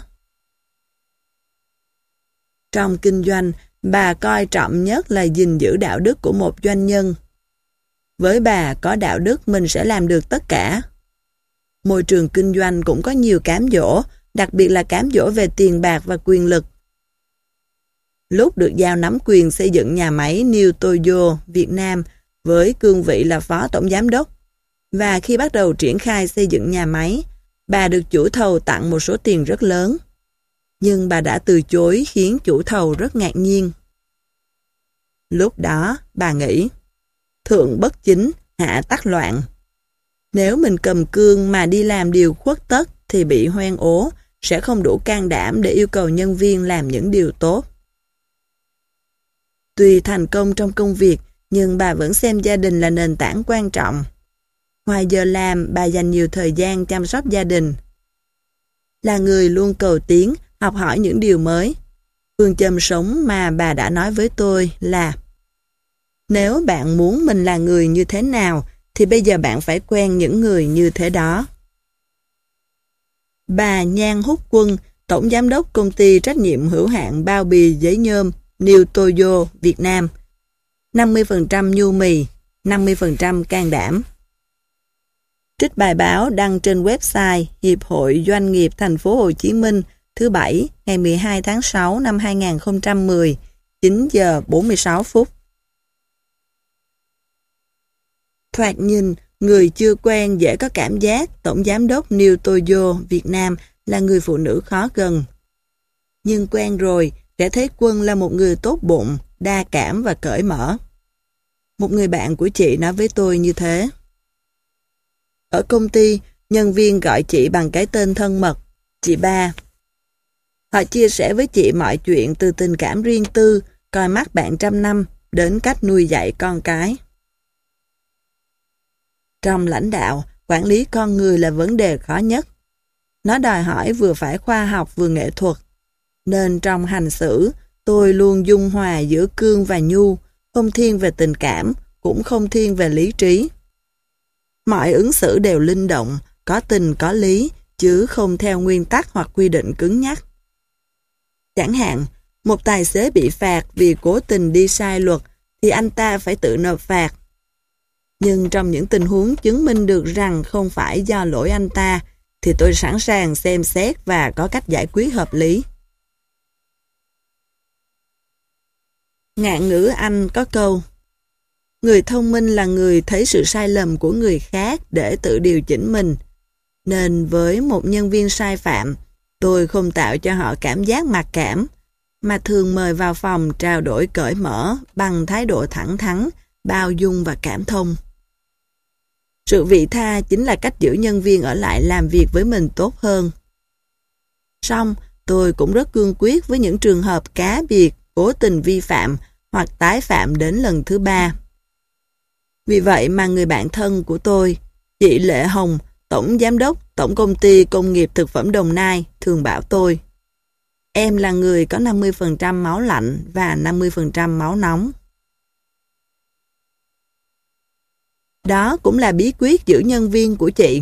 Trong kinh doanh, bà coi trọng nhất là gìn giữ đạo đức của một doanh nhân. Với bà, có đạo đức mình sẽ làm được tất cả. Môi trường kinh doanh cũng có nhiều cám dỗ, đặc biệt là cám dỗ về tiền bạc và quyền lực. Lúc được giao nắm quyền xây dựng nhà máy New Toyo Việt Nam với cương vị là phó tổng giám đốc, và khi bắt đầu triển khai xây dựng nhà máy, bà được chủ thầu tặng một số tiền rất lớn. Nhưng bà đã từ chối khiến chủ thầu rất ngạc nhiên. Lúc đó, bà nghĩ, thượng bất chính, hạ tắc loạn. Nếu mình cầm cương mà đi làm điều khuất tất thì bị hoen ố, sẽ không đủ can đảm để yêu cầu nhân viên làm những điều tốt. Tuy thành công trong công việc, nhưng bà vẫn xem gia đình là nền tảng quan trọng. Ngoài giờ làm, bà dành nhiều thời gian chăm sóc gia đình. Là người luôn cầu tiến, học hỏi những điều mới. Phương châm sống mà bà đã nói với tôi là: nếu bạn muốn mình là người như thế nào, thì bây giờ bạn phải quen những người như thế đó. Bà Nhan Húc Quân, Tổng Giám đốc Công ty Trách nhiệm hữu hạn bao bì giấy nhôm New Toyo Việt Nam. 50% nhu mì, 50% can đảm. Trích bài báo đăng trên website Hiệp hội Doanh nghiệp Thành phố Hồ Chí Minh thứ Bảy ngày 12 tháng 6 năm 2010, 9 giờ 46 phút. Thoạt nhìn, người chưa quen dễ có cảm giác Tổng Giám đốc New Toyo Việt Nam là người phụ nữ khó gần. Nhưng quen rồi, sẽ thấy Quân là một người tốt bụng, đa cảm và cởi mở. Một người bạn của chị nói với tôi như thế. Ở công ty, nhân viên gọi chị bằng cái tên thân mật, chị Ba. Họ chia sẻ với chị mọi chuyện từ tình cảm riêng tư, coi mắt bạn trăm năm, đến cách nuôi dạy con cái. Trong lãnh đạo, quản lý con người là vấn đề khó nhất. Nó đòi hỏi vừa phải khoa học vừa nghệ thuật. Nên trong hành xử, tôi luôn dung hòa giữa cương và nhu, không thiên về tình cảm, cũng không thiên về lý trí. Mọi ứng xử đều linh động, có tình có lý, chứ không theo nguyên tắc hoặc quy định cứng nhắc. Chẳng hạn, một tài xế bị phạt vì cố tình đi sai luật, thì anh ta phải tự nộp phạt. Nhưng trong những tình huống chứng minh được rằng không phải do lỗi anh ta, thì tôi sẵn sàng xem xét và có cách giải quyết hợp lý. Ngạn ngữ Anh có câu: người thông minh là người thấy sự sai lầm của người khác để tự điều chỉnh mình. Nên với một nhân viên sai phạm, tôi không tạo cho họ cảm giác mặc cảm, mà thường mời vào phòng trao đổi cởi mở bằng thái độ thẳng thắn, bao dung và cảm thông. Sự vị tha chính là cách giữ nhân viên ở lại làm việc với mình tốt hơn. Song, tôi cũng rất cương quyết với những trường hợp cá biệt, cố tình vi phạm hoặc tái phạm đến lần thứ 3. Vì vậy mà người bạn thân của tôi, chị Lệ Hồng, Tổng Giám đốc Tổng Công ty Công nghiệp Thực phẩm Đồng Nai, thường bảo tôi: em là người có 50% máu lạnh và 50% máu nóng. Đó cũng là bí quyết giữ nhân viên của chị.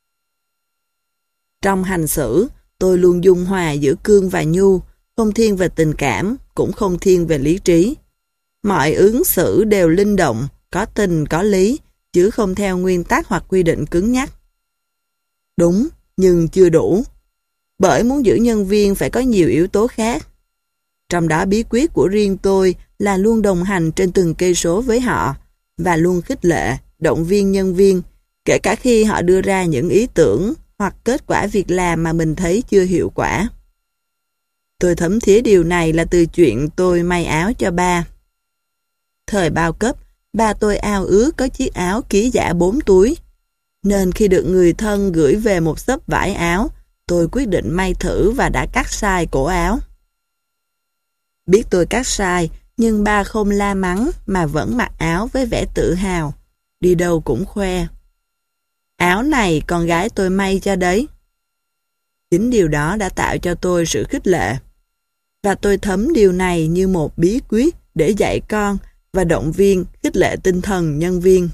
Trong hành xử, tôi luôn dung hòa giữa cương và nhu, không thiên về tình cảm, cũng không thiên về lý trí. Mọi ứng xử đều linh động, có tình có lý, chứ không theo nguyên tắc hoặc quy định cứng nhắc. Đúng, nhưng chưa đủ. Bởi muốn giữ nhân viên phải có nhiều yếu tố khác. Trong đó bí quyết của riêng tôi là luôn đồng hành trên từng cây số với họ và luôn khích lệ, động viên nhân viên, kể cả khi họ đưa ra những ý tưởng hoặc kết quả việc làm mà mình thấy chưa hiệu quả. Tôi thấm thía điều này là từ chuyện tôi may áo cho ba. Thời bao cấp, ba tôi ao ước có chiếc áo ký giả 4 túi. Nên khi được người thân gửi về một xấp vải áo, tôi quyết định may thử và đã cắt sai cổ áo. Biết tôi cắt sai, nhưng ba không la mắng mà vẫn mặc áo với vẻ tự hào. Đi đâu cũng khoe: áo này con gái tôi may cho đấy. Chính điều đó đã tạo cho tôi sự khích lệ. Và tôi thấm điều này như một bí quyết để dạy con và động viên, khích lệ tinh thần nhân viên.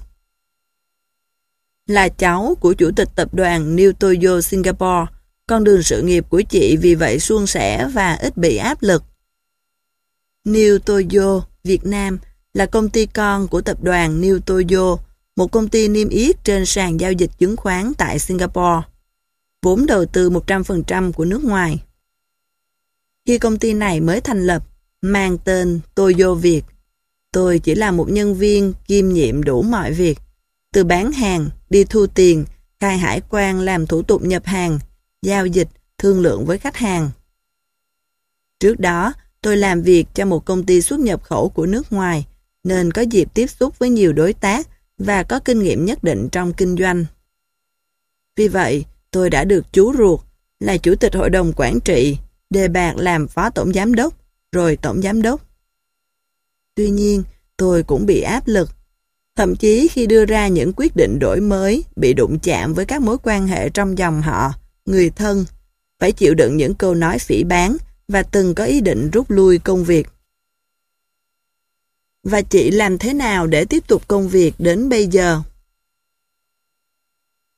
Là cháu của chủ tịch tập đoàn New Toyo Singapore, con đường sự nghiệp của chị vì vậy suôn sẻ và ít bị áp lực. New Toyo Việt Nam là công ty con của tập đoàn New Toyo, một công ty niêm yết trên sàn giao dịch chứng khoán tại Singapore. Vốn đầu tư 100% của nước ngoài. Khi công ty này mới thành lập, mang tên Toyo Việt, tôi chỉ là một nhân viên kiêm nhiệm đủ mọi việc, từ bán hàng, đi thu tiền, khai hải quan, làm thủ tục nhập hàng, giao dịch, thương lượng với khách hàng. Trước đó, tôi làm việc cho một công ty xuất nhập khẩu của nước ngoài, nên có dịp tiếp xúc với nhiều đối tác và có kinh nghiệm nhất định trong kinh doanh. Vì vậy, tôi đã được chú ruột, là chủ tịch hội đồng quản trị, đề bạt làm phó tổng giám đốc, rồi tổng giám đốc. Tuy nhiên, tôi cũng bị áp lực. Thậm chí khi đưa ra những quyết định đổi mới, bị đụng chạm với các mối quan hệ trong dòng họ, người thân, phải chịu đựng những câu nói phỉ báng và từng có ý định rút lui công việc. Và chị làm thế nào để tiếp tục công việc đến bây giờ?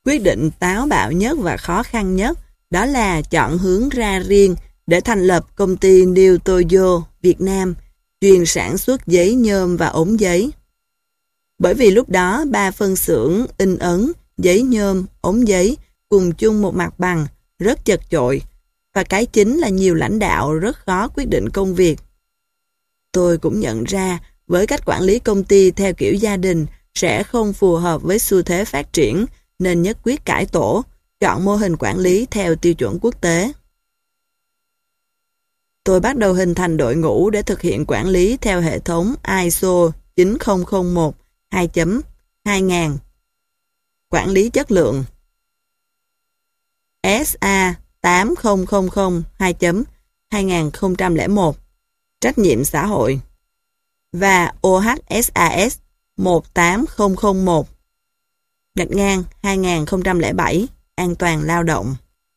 Quyết định táo bạo nhất và khó khăn nhất đó là chọn hướng ra riêng để thành lập công ty New Toyo Việt Nam, chuyên sản xuất giấy nhôm và ống giấy. Bởi vì lúc đó 3 phân xưởng in ấn, giấy nhôm, ống giấy cùng chung một mặt bằng, rất chật chội, và cái chính là nhiều lãnh đạo rất khó quyết định công việc. Tôi cũng nhận ra với cách quản lý công ty theo kiểu gia đình sẽ không phù hợp với xu thế phát triển, nên nhất quyết cải tổ, chọn mô hình quản lý theo tiêu chuẩn quốc tế. Tôi bắt đầu hình thành đội ngũ để thực hiện quản lý theo hệ thống ISO 9001 2.2000, quản lý chất lượng, SA 8000 2.2001, trách nhiệm xã hội, và OHSAS 18001 2007, an toàn lao động.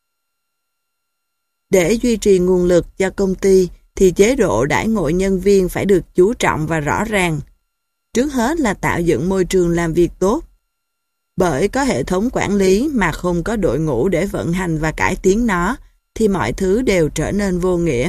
Để duy trì nguồn lực cho công ty thì chế độ đãi ngộ nhân viên phải được chú trọng và rõ ràng. Trước hết là tạo dựng môi trường làm việc tốt. Bởi có hệ thống quản lý mà không có đội ngũ để vận hành và cải tiến nó thì mọi thứ đều trở nên vô nghĩa.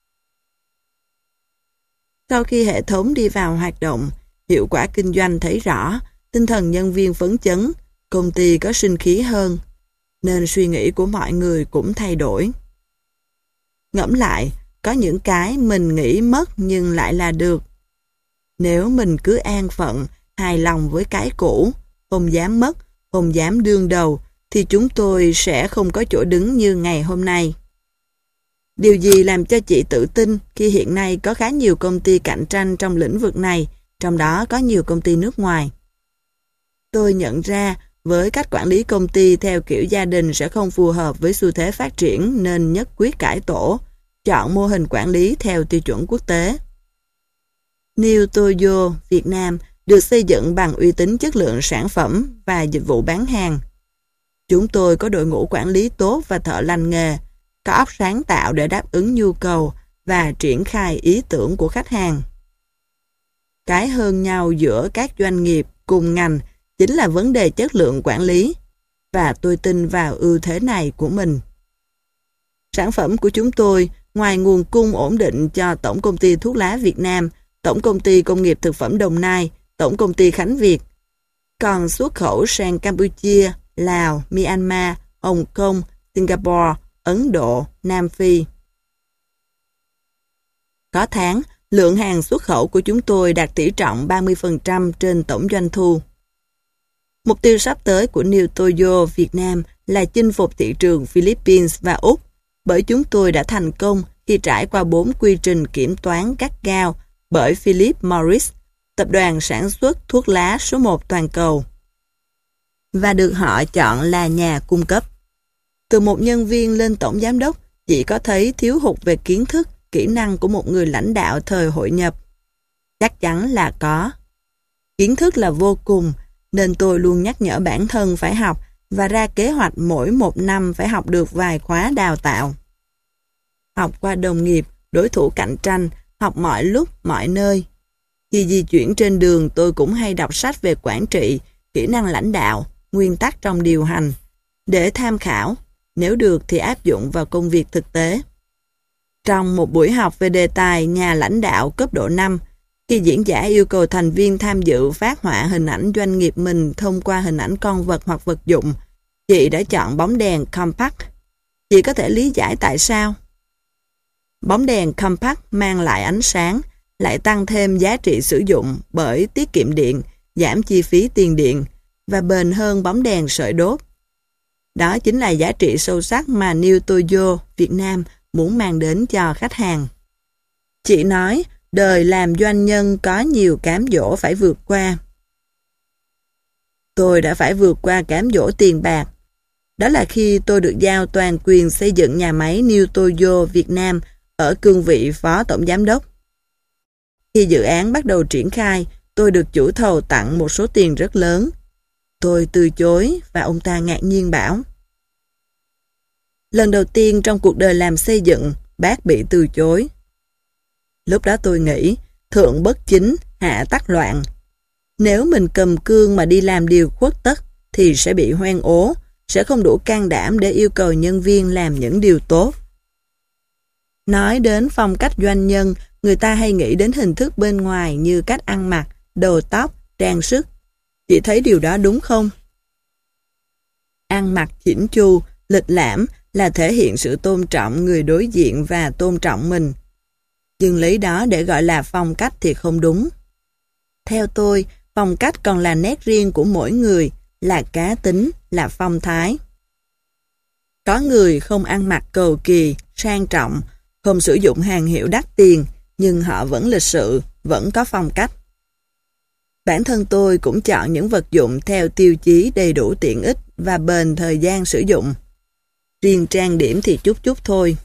Sau khi hệ thống đi vào hoạt động, hiệu quả kinh doanh thấy rõ, tinh thần nhân viên phấn chấn, công ty có sinh khí hơn, nên suy nghĩ của mọi người cũng thay đổi. Ngẫm lại, có những cái mình nghĩ mất nhưng lại là được. Nếu mình cứ an phận, hài lòng với cái cũ, không dám mất, không dám đương đầu, thì chúng tôi sẽ không có chỗ đứng như ngày hôm nay. Điều gì làm cho chị tự tin khi hiện nay có khá nhiều công ty cạnh tranh trong lĩnh vực này, trong đó có nhiều công ty nước ngoài? Tôi nhận ra với cách quản lý công ty theo kiểu gia đình sẽ không phù hợp với xu thế phát triển nên nhất quyết cải tổ, chọn mô hình quản lý theo tiêu chuẩn quốc tế. New Toyo Việt Nam được xây dựng bằng uy tín chất lượng sản phẩm và dịch vụ bán hàng. Chúng tôi có đội ngũ quản lý tốt và thợ lành nghề, có óc sáng tạo để đáp ứng nhu cầu và triển khai ý tưởng của khách hàng. Cái hơn nhau giữa các doanh nghiệp cùng ngành chính là vấn đề chất lượng quản lý, và tôi tin vào ưu thế này của mình. Sản phẩm của chúng tôi, ngoài nguồn cung ổn định cho Tổng công ty Thuốc lá Việt Nam, Tổng công ty Công nghiệp Thực phẩm Đồng Nai, Tổng công ty Khánh Việt, còn xuất khẩu sang Campuchia, Lào, Myanmar, Hồng Kông, Singapore, Ấn Độ, Nam Phi. Có tháng, lượng hàng xuất khẩu của chúng tôi đạt tỷ trọng 30% trên tổng doanh thu. Mục tiêu sắp tới của New Toyo Việt Nam là chinh phục thị trường Philippines và Úc, bởi chúng tôi đã thành công khi trải qua 4 quy trình kiểm toán gắt gao bởi Philip Morris, tập đoàn sản xuất thuốc lá số 1 toàn cầu, và được họ chọn là nhà cung cấp. Từ một nhân viên lên tổng giám đốc, chỉ có thấy thiếu hụt về kiến thức, kỹ năng của một người lãnh đạo thời hội nhập. Chắc chắn là có. Kiến thức là vô cùng, nên tôi luôn nhắc nhở bản thân phải học và ra kế hoạch mỗi 1 năm phải học được vài khóa đào tạo. Học qua đồng nghiệp, đối thủ cạnh tranh, học mọi lúc, mọi nơi. Khi di chuyển trên đường tôi cũng hay đọc sách về quản trị, kỹ năng lãnh đạo, nguyên tắc trong điều hành, để tham khảo, nếu được thì áp dụng vào công việc thực tế. Trong một buổi học về đề tài nhà lãnh đạo cấp độ 5, khi diễn giả yêu cầu thành viên tham dự phác họa hình ảnh doanh nghiệp mình thông qua hình ảnh con vật hoặc vật dụng, chị đã chọn bóng đèn compact. Chị có thể lý giải tại sao? Bóng đèn compact mang lại ánh sáng, lại tăng thêm giá trị sử dụng bởi tiết kiệm điện, giảm chi phí tiền điện và bền hơn bóng đèn sợi đốt. Đó chính là giá trị sâu sắc mà New Toyo Việt Nam muốn mang đến cho khách hàng. Chị nói, đời làm doanh nhân có nhiều cám dỗ phải vượt qua. Tôi đã phải vượt qua cám dỗ tiền bạc. Đó là khi tôi được giao toàn quyền xây dựng nhà máy New Toyo Việt Nam ở cương vị phó tổng giám đốc. Khi dự án bắt đầu triển khai, tôi được chủ thầu tặng một số tiền rất lớn. Tôi từ chối và ông ta ngạc nhiên bảo: lần đầu tiên trong cuộc đời làm xây dựng, bác bị từ chối. Lúc đó tôi nghĩ, thượng bất chính, hạ tắc loạn. Nếu mình cầm cương mà đi làm điều khuất tất thì sẽ bị hoen ố, sẽ không đủ can đảm để yêu cầu nhân viên làm những điều tốt. Nói đến phong cách doanh nhân, người ta hay nghĩ đến hình thức bên ngoài như cách ăn mặc, đầu tóc, trang sức. Chị thấy điều đó đúng không? Ăn mặc chỉnh chu, lịch lãm là thể hiện sự tôn trọng người đối diện và tôn trọng mình. Nhưng lấy đó để gọi là phong cách thì không đúng. Theo tôi, phong cách còn là nét riêng của mỗi người, là cá tính, là phong thái. Có người không ăn mặc cầu kỳ, sang trọng, không sử dụng hàng hiệu đắt tiền, nhưng họ vẫn lịch sự, vẫn có phong cách. Bản thân tôi cũng chọn những vật dụng theo tiêu chí đầy đủ tiện ích và bền thời gian sử dụng. Riêng trang điểm thì chút chút thôi.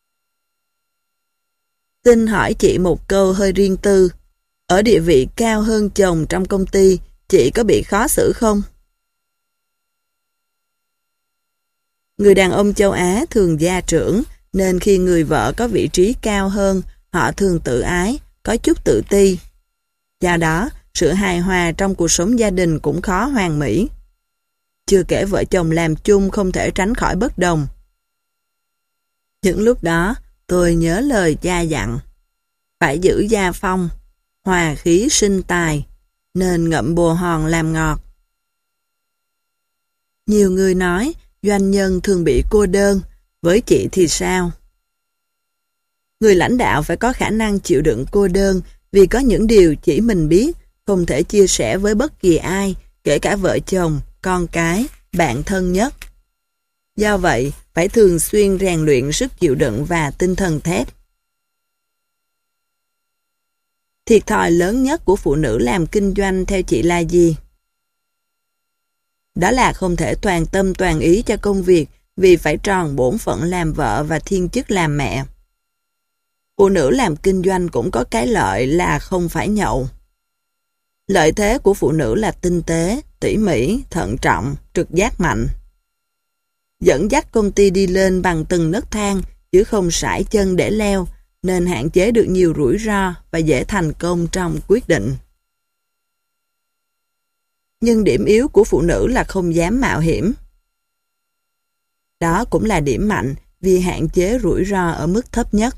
Xin hỏi chị một câu hơi riêng tư. Ở địa vị cao hơn chồng trong công ty, chị có bị khó xử không? Người đàn ông châu Á thường gia trưởng, nên khi người vợ có vị trí cao hơn, họ thường tự ái, có chút tự ti. Do đó, sự hài hòa trong cuộc sống gia đình cũng khó hoàn mỹ. Chưa kể vợ chồng làm chung không thể tránh khỏi bất đồng. Những lúc đó, tôi nhớ lời cha dặn. Phải giữ gia phong, hòa khí sinh tài, nên ngậm bồ hòn làm ngọt. Nhiều người nói, doanh nhân thường bị cô đơn, với chị thì sao? Người lãnh đạo phải có khả năng chịu đựng cô đơn vì có những điều chỉ mình biết, không thể chia sẻ với bất kỳ ai, kể cả vợ chồng, con cái, bạn thân nhất. Do vậy, phải thường xuyên rèn luyện sức chịu đựng và tinh thần thép. Thiệt thòi lớn nhất của phụ nữ làm kinh doanh theo chị là gì? Đó là không thể toàn tâm toàn ý cho công việc vì phải tròn bổn phận làm vợ và thiên chức làm mẹ. Phụ nữ làm kinh doanh cũng có cái lợi là không phải nhậu. Lợi thế của phụ nữ là tinh tế, tỉ mỉ, thận trọng, trực giác mạnh. Dẫn dắt công ty đi lên bằng từng nấc thang chứ không sải chân để leo, nên hạn chế được nhiều rủi ro và dễ thành công trong quyết định. Nhưng điểm yếu của phụ nữ là không dám mạo hiểm. Đó cũng là điểm mạnh vì hạn chế rủi ro ở mức thấp nhất.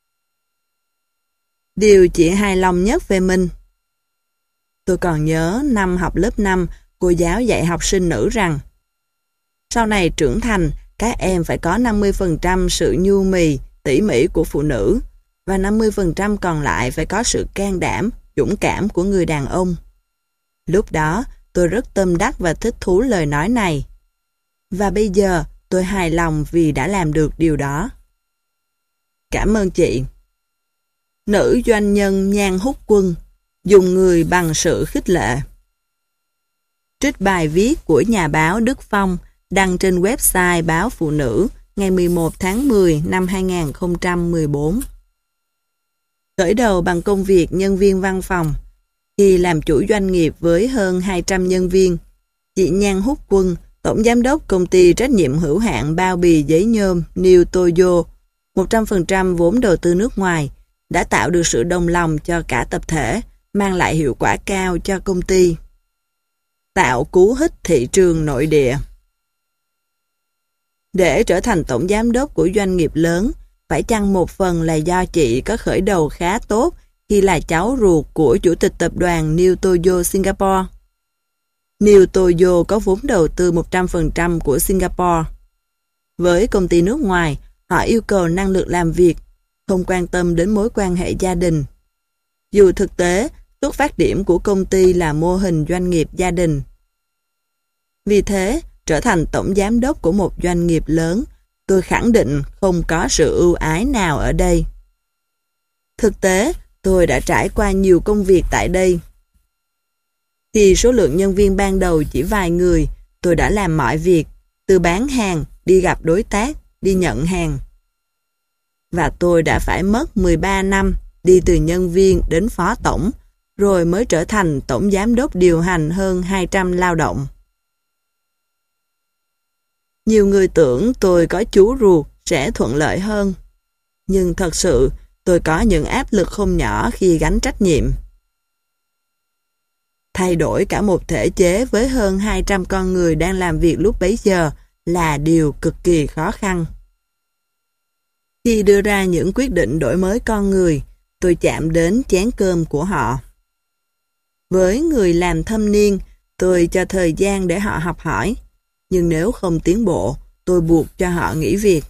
Điều chị hài lòng nhất về mình. Tôi còn nhớ năm học lớp 5, cô giáo dạy học sinh nữ rằng sau này trưởng thành, các em phải có 50% sự nhu mì, tỉ mỉ của phụ nữ và 50% còn lại phải có sự can đảm, dũng cảm của người đàn ông. Lúc đó, tôi rất tâm đắc và thích thú lời nói này. Và bây giờ, tôi hài lòng vì đã làm được điều đó. Cảm ơn chị. Nữ doanh nhân Nhan Húc Quân, dùng người bằng sự khích lệ. Trích bài viết của nhà báo Đức Phong đăng trên website Báo Phụ Nữ ngày 11 tháng 10 năm 2014. Khởi đầu bằng công việc nhân viên văn phòng. Khi làm chủ doanh nghiệp với hơn 200 nhân viên, chị Nhan Húc Quân, tổng giám đốc công ty trách nhiệm hữu hạn bao bì giấy nhôm New Toyo, 100% vốn đầu tư nước ngoài, đã tạo được sự đồng lòng cho cả tập thể, mang lại hiệu quả cao cho công ty. Tạo cú hích thị trường nội địa. Để trở thành tổng giám đốc của doanh nghiệp lớn, phải chăng một phần là do chị có khởi đầu khá tốt khi là cháu ruột của chủ tịch tập đoàn New Toyo Singapore. New Toyo có vốn đầu tư 100% của Singapore. Với công ty nước ngoài, họ yêu cầu năng lực làm việc, không quan tâm đến mối quan hệ gia đình. Dù thực tế, xuất phát điểm của công ty là mô hình doanh nghiệp gia đình. Vì thế, trở thành tổng giám đốc của một doanh nghiệp lớn, tôi khẳng định không có sự ưu ái nào ở đây. Thực tế, tôi đã trải qua nhiều công việc tại đây. Khi số lượng nhân viên ban đầu chỉ vài người, tôi đã làm mọi việc, từ bán hàng, đi gặp đối tác, đi nhận hàng. Và tôi đã phải mất 13 năm đi từ nhân viên đến phó tổng, rồi mới trở thành tổng giám đốc điều hành hơn 200 lao động. Nhiều người tưởng tôi có chú ruột sẽ thuận lợi hơn. Nhưng thật sự, tôi có những áp lực không nhỏ khi gánh trách nhiệm. Thay đổi cả một thể chế với hơn 200 con người đang làm việc lúc bấy giờ là điều cực kỳ khó khăn. Khi đưa ra những quyết định đổi mới con người, tôi chạm đến chén cơm của họ. Với người làm thâm niên, tôi cho thời gian để họ học hỏi, nhưng nếu không tiến bộ, tôi buộc cho họ nghỉ việc.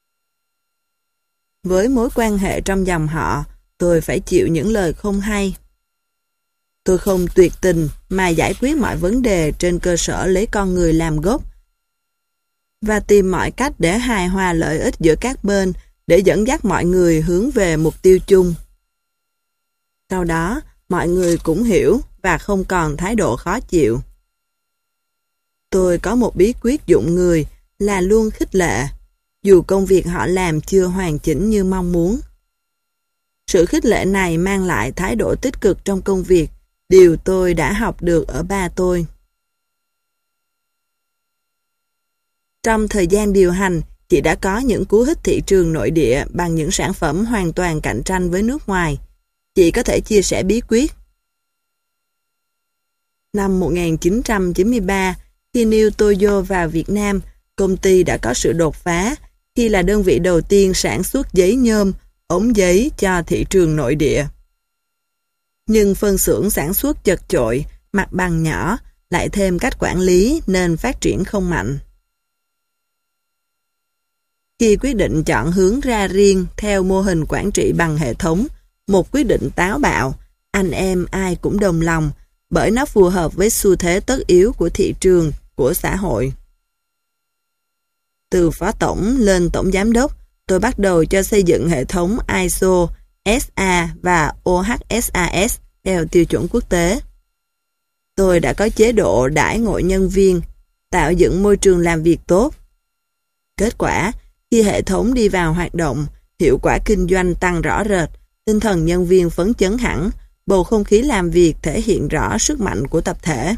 Với mối quan hệ trong dòng họ, tôi phải chịu những lời không hay. Tôi không tuyệt tình mà giải quyết mọi vấn đề trên cơ sở lấy con người làm gốc và tìm mọi cách để hài hòa lợi ích giữa các bên để dẫn dắt mọi người hướng về mục tiêu chung. Sau đó, mọi người cũng hiểu và không còn thái độ khó chịu. Tôi có một bí quyết dụng người là luôn khích lệ, dù công việc họ làm chưa hoàn chỉnh như mong muốn. Sự khích lệ này mang lại thái độ tích cực trong công việc, điều tôi đã học được ở ba tôi. Trong thời gian điều hành, chị đã có những cú hích thị trường nội địa bằng những sản phẩm hoàn toàn cạnh tranh với nước ngoài. Chị có thể chia sẻ bí quyết. Năm 1993, khi New Toyo vào Việt Nam, công ty đã có sự đột phá khi là đơn vị đầu tiên sản xuất giấy nhôm, ống giấy cho thị trường nội địa. Nhưng phân xưởng sản xuất chật chội, mặt bằng nhỏ, lại thêm cách quản lý nên phát triển không mạnh. Khi quyết định chọn hướng ra riêng theo mô hình quản trị bằng hệ thống, một quyết định táo bạo, anh em ai cũng đồng lòng, bởi nó phù hợp với xu thế tất yếu của thị trường, của xã hội. Từ phó tổng lên tổng giám đốc, tôi bắt đầu cho xây dựng hệ thống ISO, SA và OHSAS theo tiêu chuẩn quốc tế. Tôi đã có chế độ đãi ngộ nhân viên, tạo dựng môi trường làm việc tốt. Kết quả, khi hệ thống đi vào hoạt động, hiệu quả kinh doanh tăng rõ rệt, tinh thần nhân viên phấn chấn hẳn, bầu không khí làm việc thể hiện rõ sức mạnh của tập thể.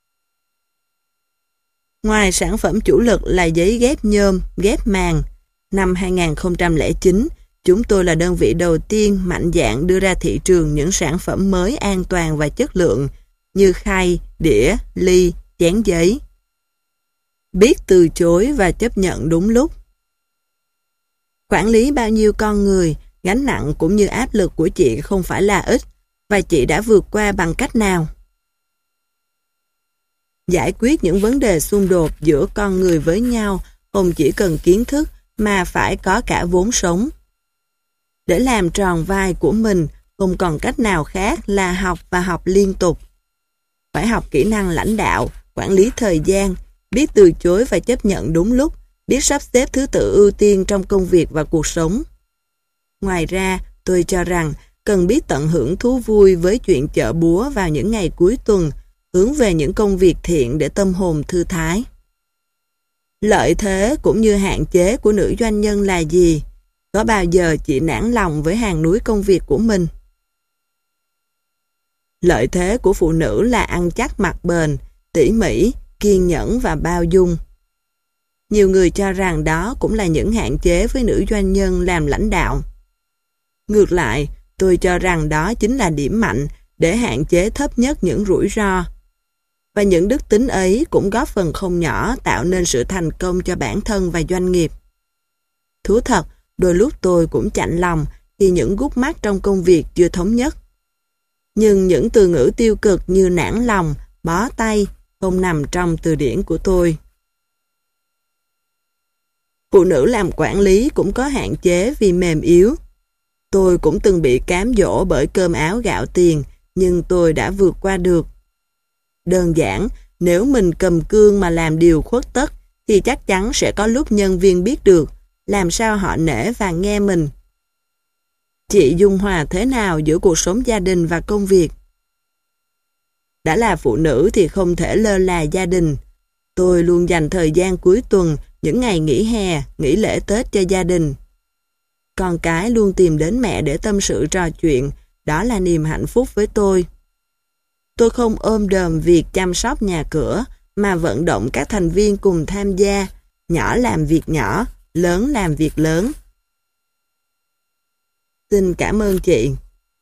Ngoài sản phẩm chủ lực là giấy ghép nhôm, ghép màng, năm 2009, chúng tôi là đơn vị đầu tiên mạnh dạn đưa ra thị trường những sản phẩm mới an toàn và chất lượng như khay, đĩa, ly, chén giấy. Biết từ chối và chấp nhận đúng lúc. Quản lý bao nhiêu con người, gánh nặng cũng như áp lực của chị không phải là ít, và chị đã vượt qua bằng cách nào? Giải quyết những vấn đề xung đột giữa con người với nhau không chỉ cần kiến thức mà phải có cả vốn sống. Để làm tròn vai của mình, không còn cách nào khác là học và học liên tục. Phải học kỹ năng lãnh đạo, quản lý thời gian, biết từ chối và chấp nhận đúng lúc, biết sắp xếp thứ tự ưu tiên trong công việc và cuộc sống. Ngoài ra, tôi cho rằng cần biết tận hưởng thú vui với chuyện chợ búa vào những ngày cuối tuần, hướng về những công việc thiện để tâm hồn thư thái. Lợi thế cũng như hạn chế của nữ doanh nhân là gì? Có bao giờ chị nản lòng với hàng núi công việc của mình? Lợi thế của phụ nữ là ăn chắc mặc bền, tỉ mỉ, kiên nhẫn và bao dung. Nhiều người cho rằng đó cũng là những hạn chế với nữ doanh nhân làm lãnh đạo. Ngược lại, tôi cho rằng đó chính là điểm mạnh để hạn chế thấp nhất những rủi ro. Và những đức tính ấy cũng góp phần không nhỏ tạo nên sự thành công cho bản thân và doanh nghiệp. Thú thật, đôi lúc tôi cũng chạnh lòng khi những gút mắt trong công việc chưa thống nhất. Nhưng những từ ngữ tiêu cực như nản lòng, bó tay không nằm trong từ điển của tôi. Phụ nữ làm quản lý cũng có hạn chế vì mềm yếu. Tôi cũng từng bị cám dỗ bởi cơm áo gạo tiền, nhưng tôi đã vượt qua được. Đơn giản, nếu mình cầm cương mà làm điều khuất tất, thì chắc chắn sẽ có lúc nhân viên biết được, làm sao họ nể và nghe mình. Chị dung hòa thế nào giữa cuộc sống gia đình và công việc? Đã là phụ nữ thì không thể lơ là gia đình. Tôi luôn dành thời gian cuối tuần, những ngày nghỉ hè, nghỉ lễ Tết cho gia đình. Con cái luôn tìm đến mẹ để tâm sự trò chuyện, đó là niềm hạnh phúc với tôi. Tôi không ôm đồm việc chăm sóc nhà cửa, mà vận động các thành viên cùng tham gia, nhỏ làm việc nhỏ, lớn làm việc lớn. Xin cảm ơn chị.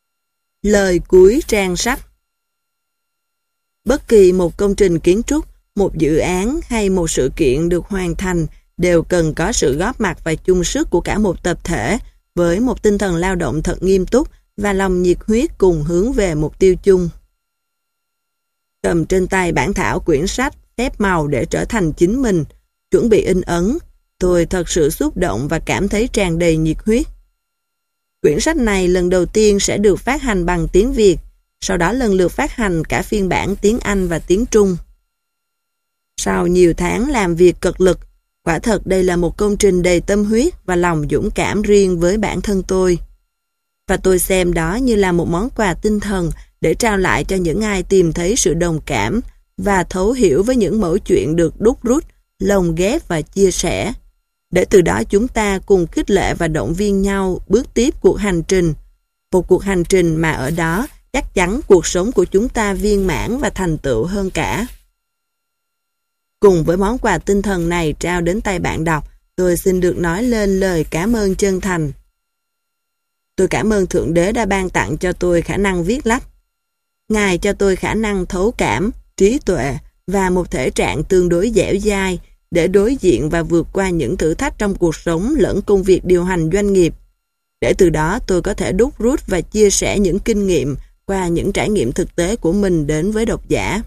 Lời cuối trang sách. Bất kỳ một công trình kiến trúc, một dự án hay một sự kiện được hoàn thành đều cần có sự góp mặt và chung sức của cả một tập thể với một tinh thần lao động thật nghiêm túc và lòng nhiệt huyết cùng hướng về mục tiêu chung. Cầm trên tay bản thảo quyển sách phép màu để trở thành chính mình, chuẩn bị in ấn, tôi thật sự xúc động và cảm thấy tràn đầy nhiệt huyết. Quyển sách này lần đầu tiên sẽ được phát hành bằng tiếng Việt, sau đó lần lượt phát hành cả phiên bản tiếng Anh và tiếng Trung. Sau nhiều tháng làm việc cực lực, quả thật đây là một công trình đầy tâm huyết và lòng dũng cảm riêng với bản thân tôi. Và tôi xem đó như là một món quà tinh thần để trao lại cho những ai tìm thấy sự đồng cảm và thấu hiểu với những mẩu chuyện được đúc rút, lồng ghép và chia sẻ. Để từ đó chúng ta cùng khích lệ và động viên nhau bước tiếp cuộc hành trình. Một cuộc hành trình mà ở đó chắc chắn cuộc sống của chúng ta viên mãn và thành tựu hơn cả. Cùng với món quà tinh thần này trao đến tay bạn đọc, tôi xin được nói lên lời cảm ơn chân thành. Tôi cảm ơn Thượng Đế đã ban tặng cho tôi khả năng viết lách. Ngài cho tôi khả năng thấu cảm, trí tuệ và một thể trạng tương đối dẻo dai để đối diện và vượt qua những thử thách trong cuộc sống lẫn công việc điều hành doanh nghiệp. Để từ đó tôi có thể đúc rút và chia sẻ những kinh nghiệm qua những trải nghiệm thực tế của mình đến với độc giả.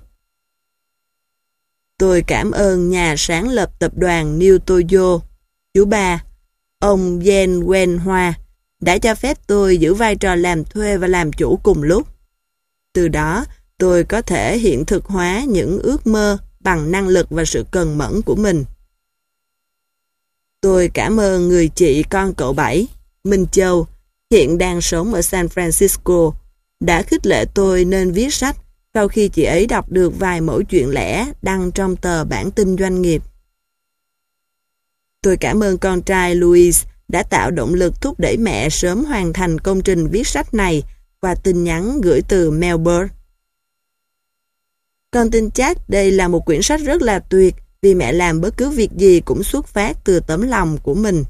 Tôi cảm ơn nhà sáng lập tập đoàn New Toyo, chú ba, ông Yen Wenhua, đã cho phép tôi giữ vai trò làm thuê và làm chủ cùng lúc. Từ đó, tôi có thể hiện thực hóa những ước mơ bằng năng lực và sự cần mẫn của mình. Tôi cảm ơn người chị con cậu Bảy, Minh Châu, hiện đang sống ở San Francisco, đã khích lệ tôi nên viết sách sau khi chị ấy đọc được vài mẩu chuyện lẻ đăng trong tờ bản tin doanh nghiệp. Tôi cảm ơn con trai Louis đã tạo động lực thúc đẩy mẹ sớm hoàn thành công trình viết sách này qua tin nhắn gửi từ Melbourne. Con tin chắc đây là một quyển sách rất là tuyệt vì mẹ làm bất cứ việc gì cũng xuất phát từ tấm lòng của mình.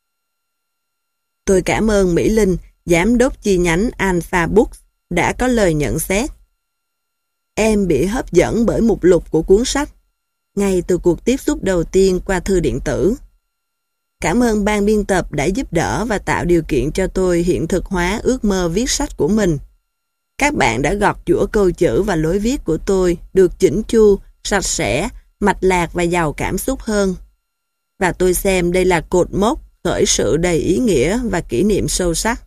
Tôi cảm ơn Mỹ Linh, giám đốc chi nhánh Alpha Books, đã có lời nhận xét. Em bị hấp dẫn bởi mục lục của cuốn sách, ngay từ cuộc tiếp xúc đầu tiên qua thư điện tử. Cảm ơn ban biên tập đã giúp đỡ và tạo điều kiện cho tôi hiện thực hóa ước mơ viết sách của mình. Các bạn đã gọt giũa câu chữ và lối viết của tôi được chỉnh chu, sạch sẽ, mạch lạc và giàu cảm xúc hơn. Và tôi xem đây là cột mốc khởi sự đầy ý nghĩa và kỷ niệm sâu sắc.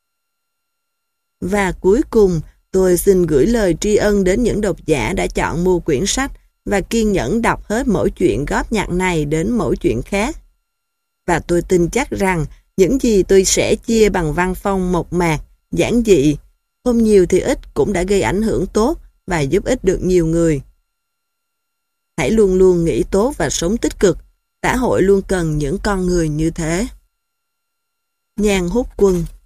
Và cuối cùng, tôi xin gửi lời tri ân đến những độc giả đã chọn mua quyển sách và kiên nhẫn đọc hết mẩu chuyện góp nhặt này đến mẩu chuyện khác. Và tôi tin chắc rằng những gì tôi sẽ chia bằng văn phong mộc mạc, giản dị, không nhiều thì ít cũng đã gây ảnh hưởng tốt và giúp ích được nhiều người. Hãy luôn luôn nghĩ tốt và sống tích cực. Xã hội luôn cần những con người như thế. Nhan Hút Quân.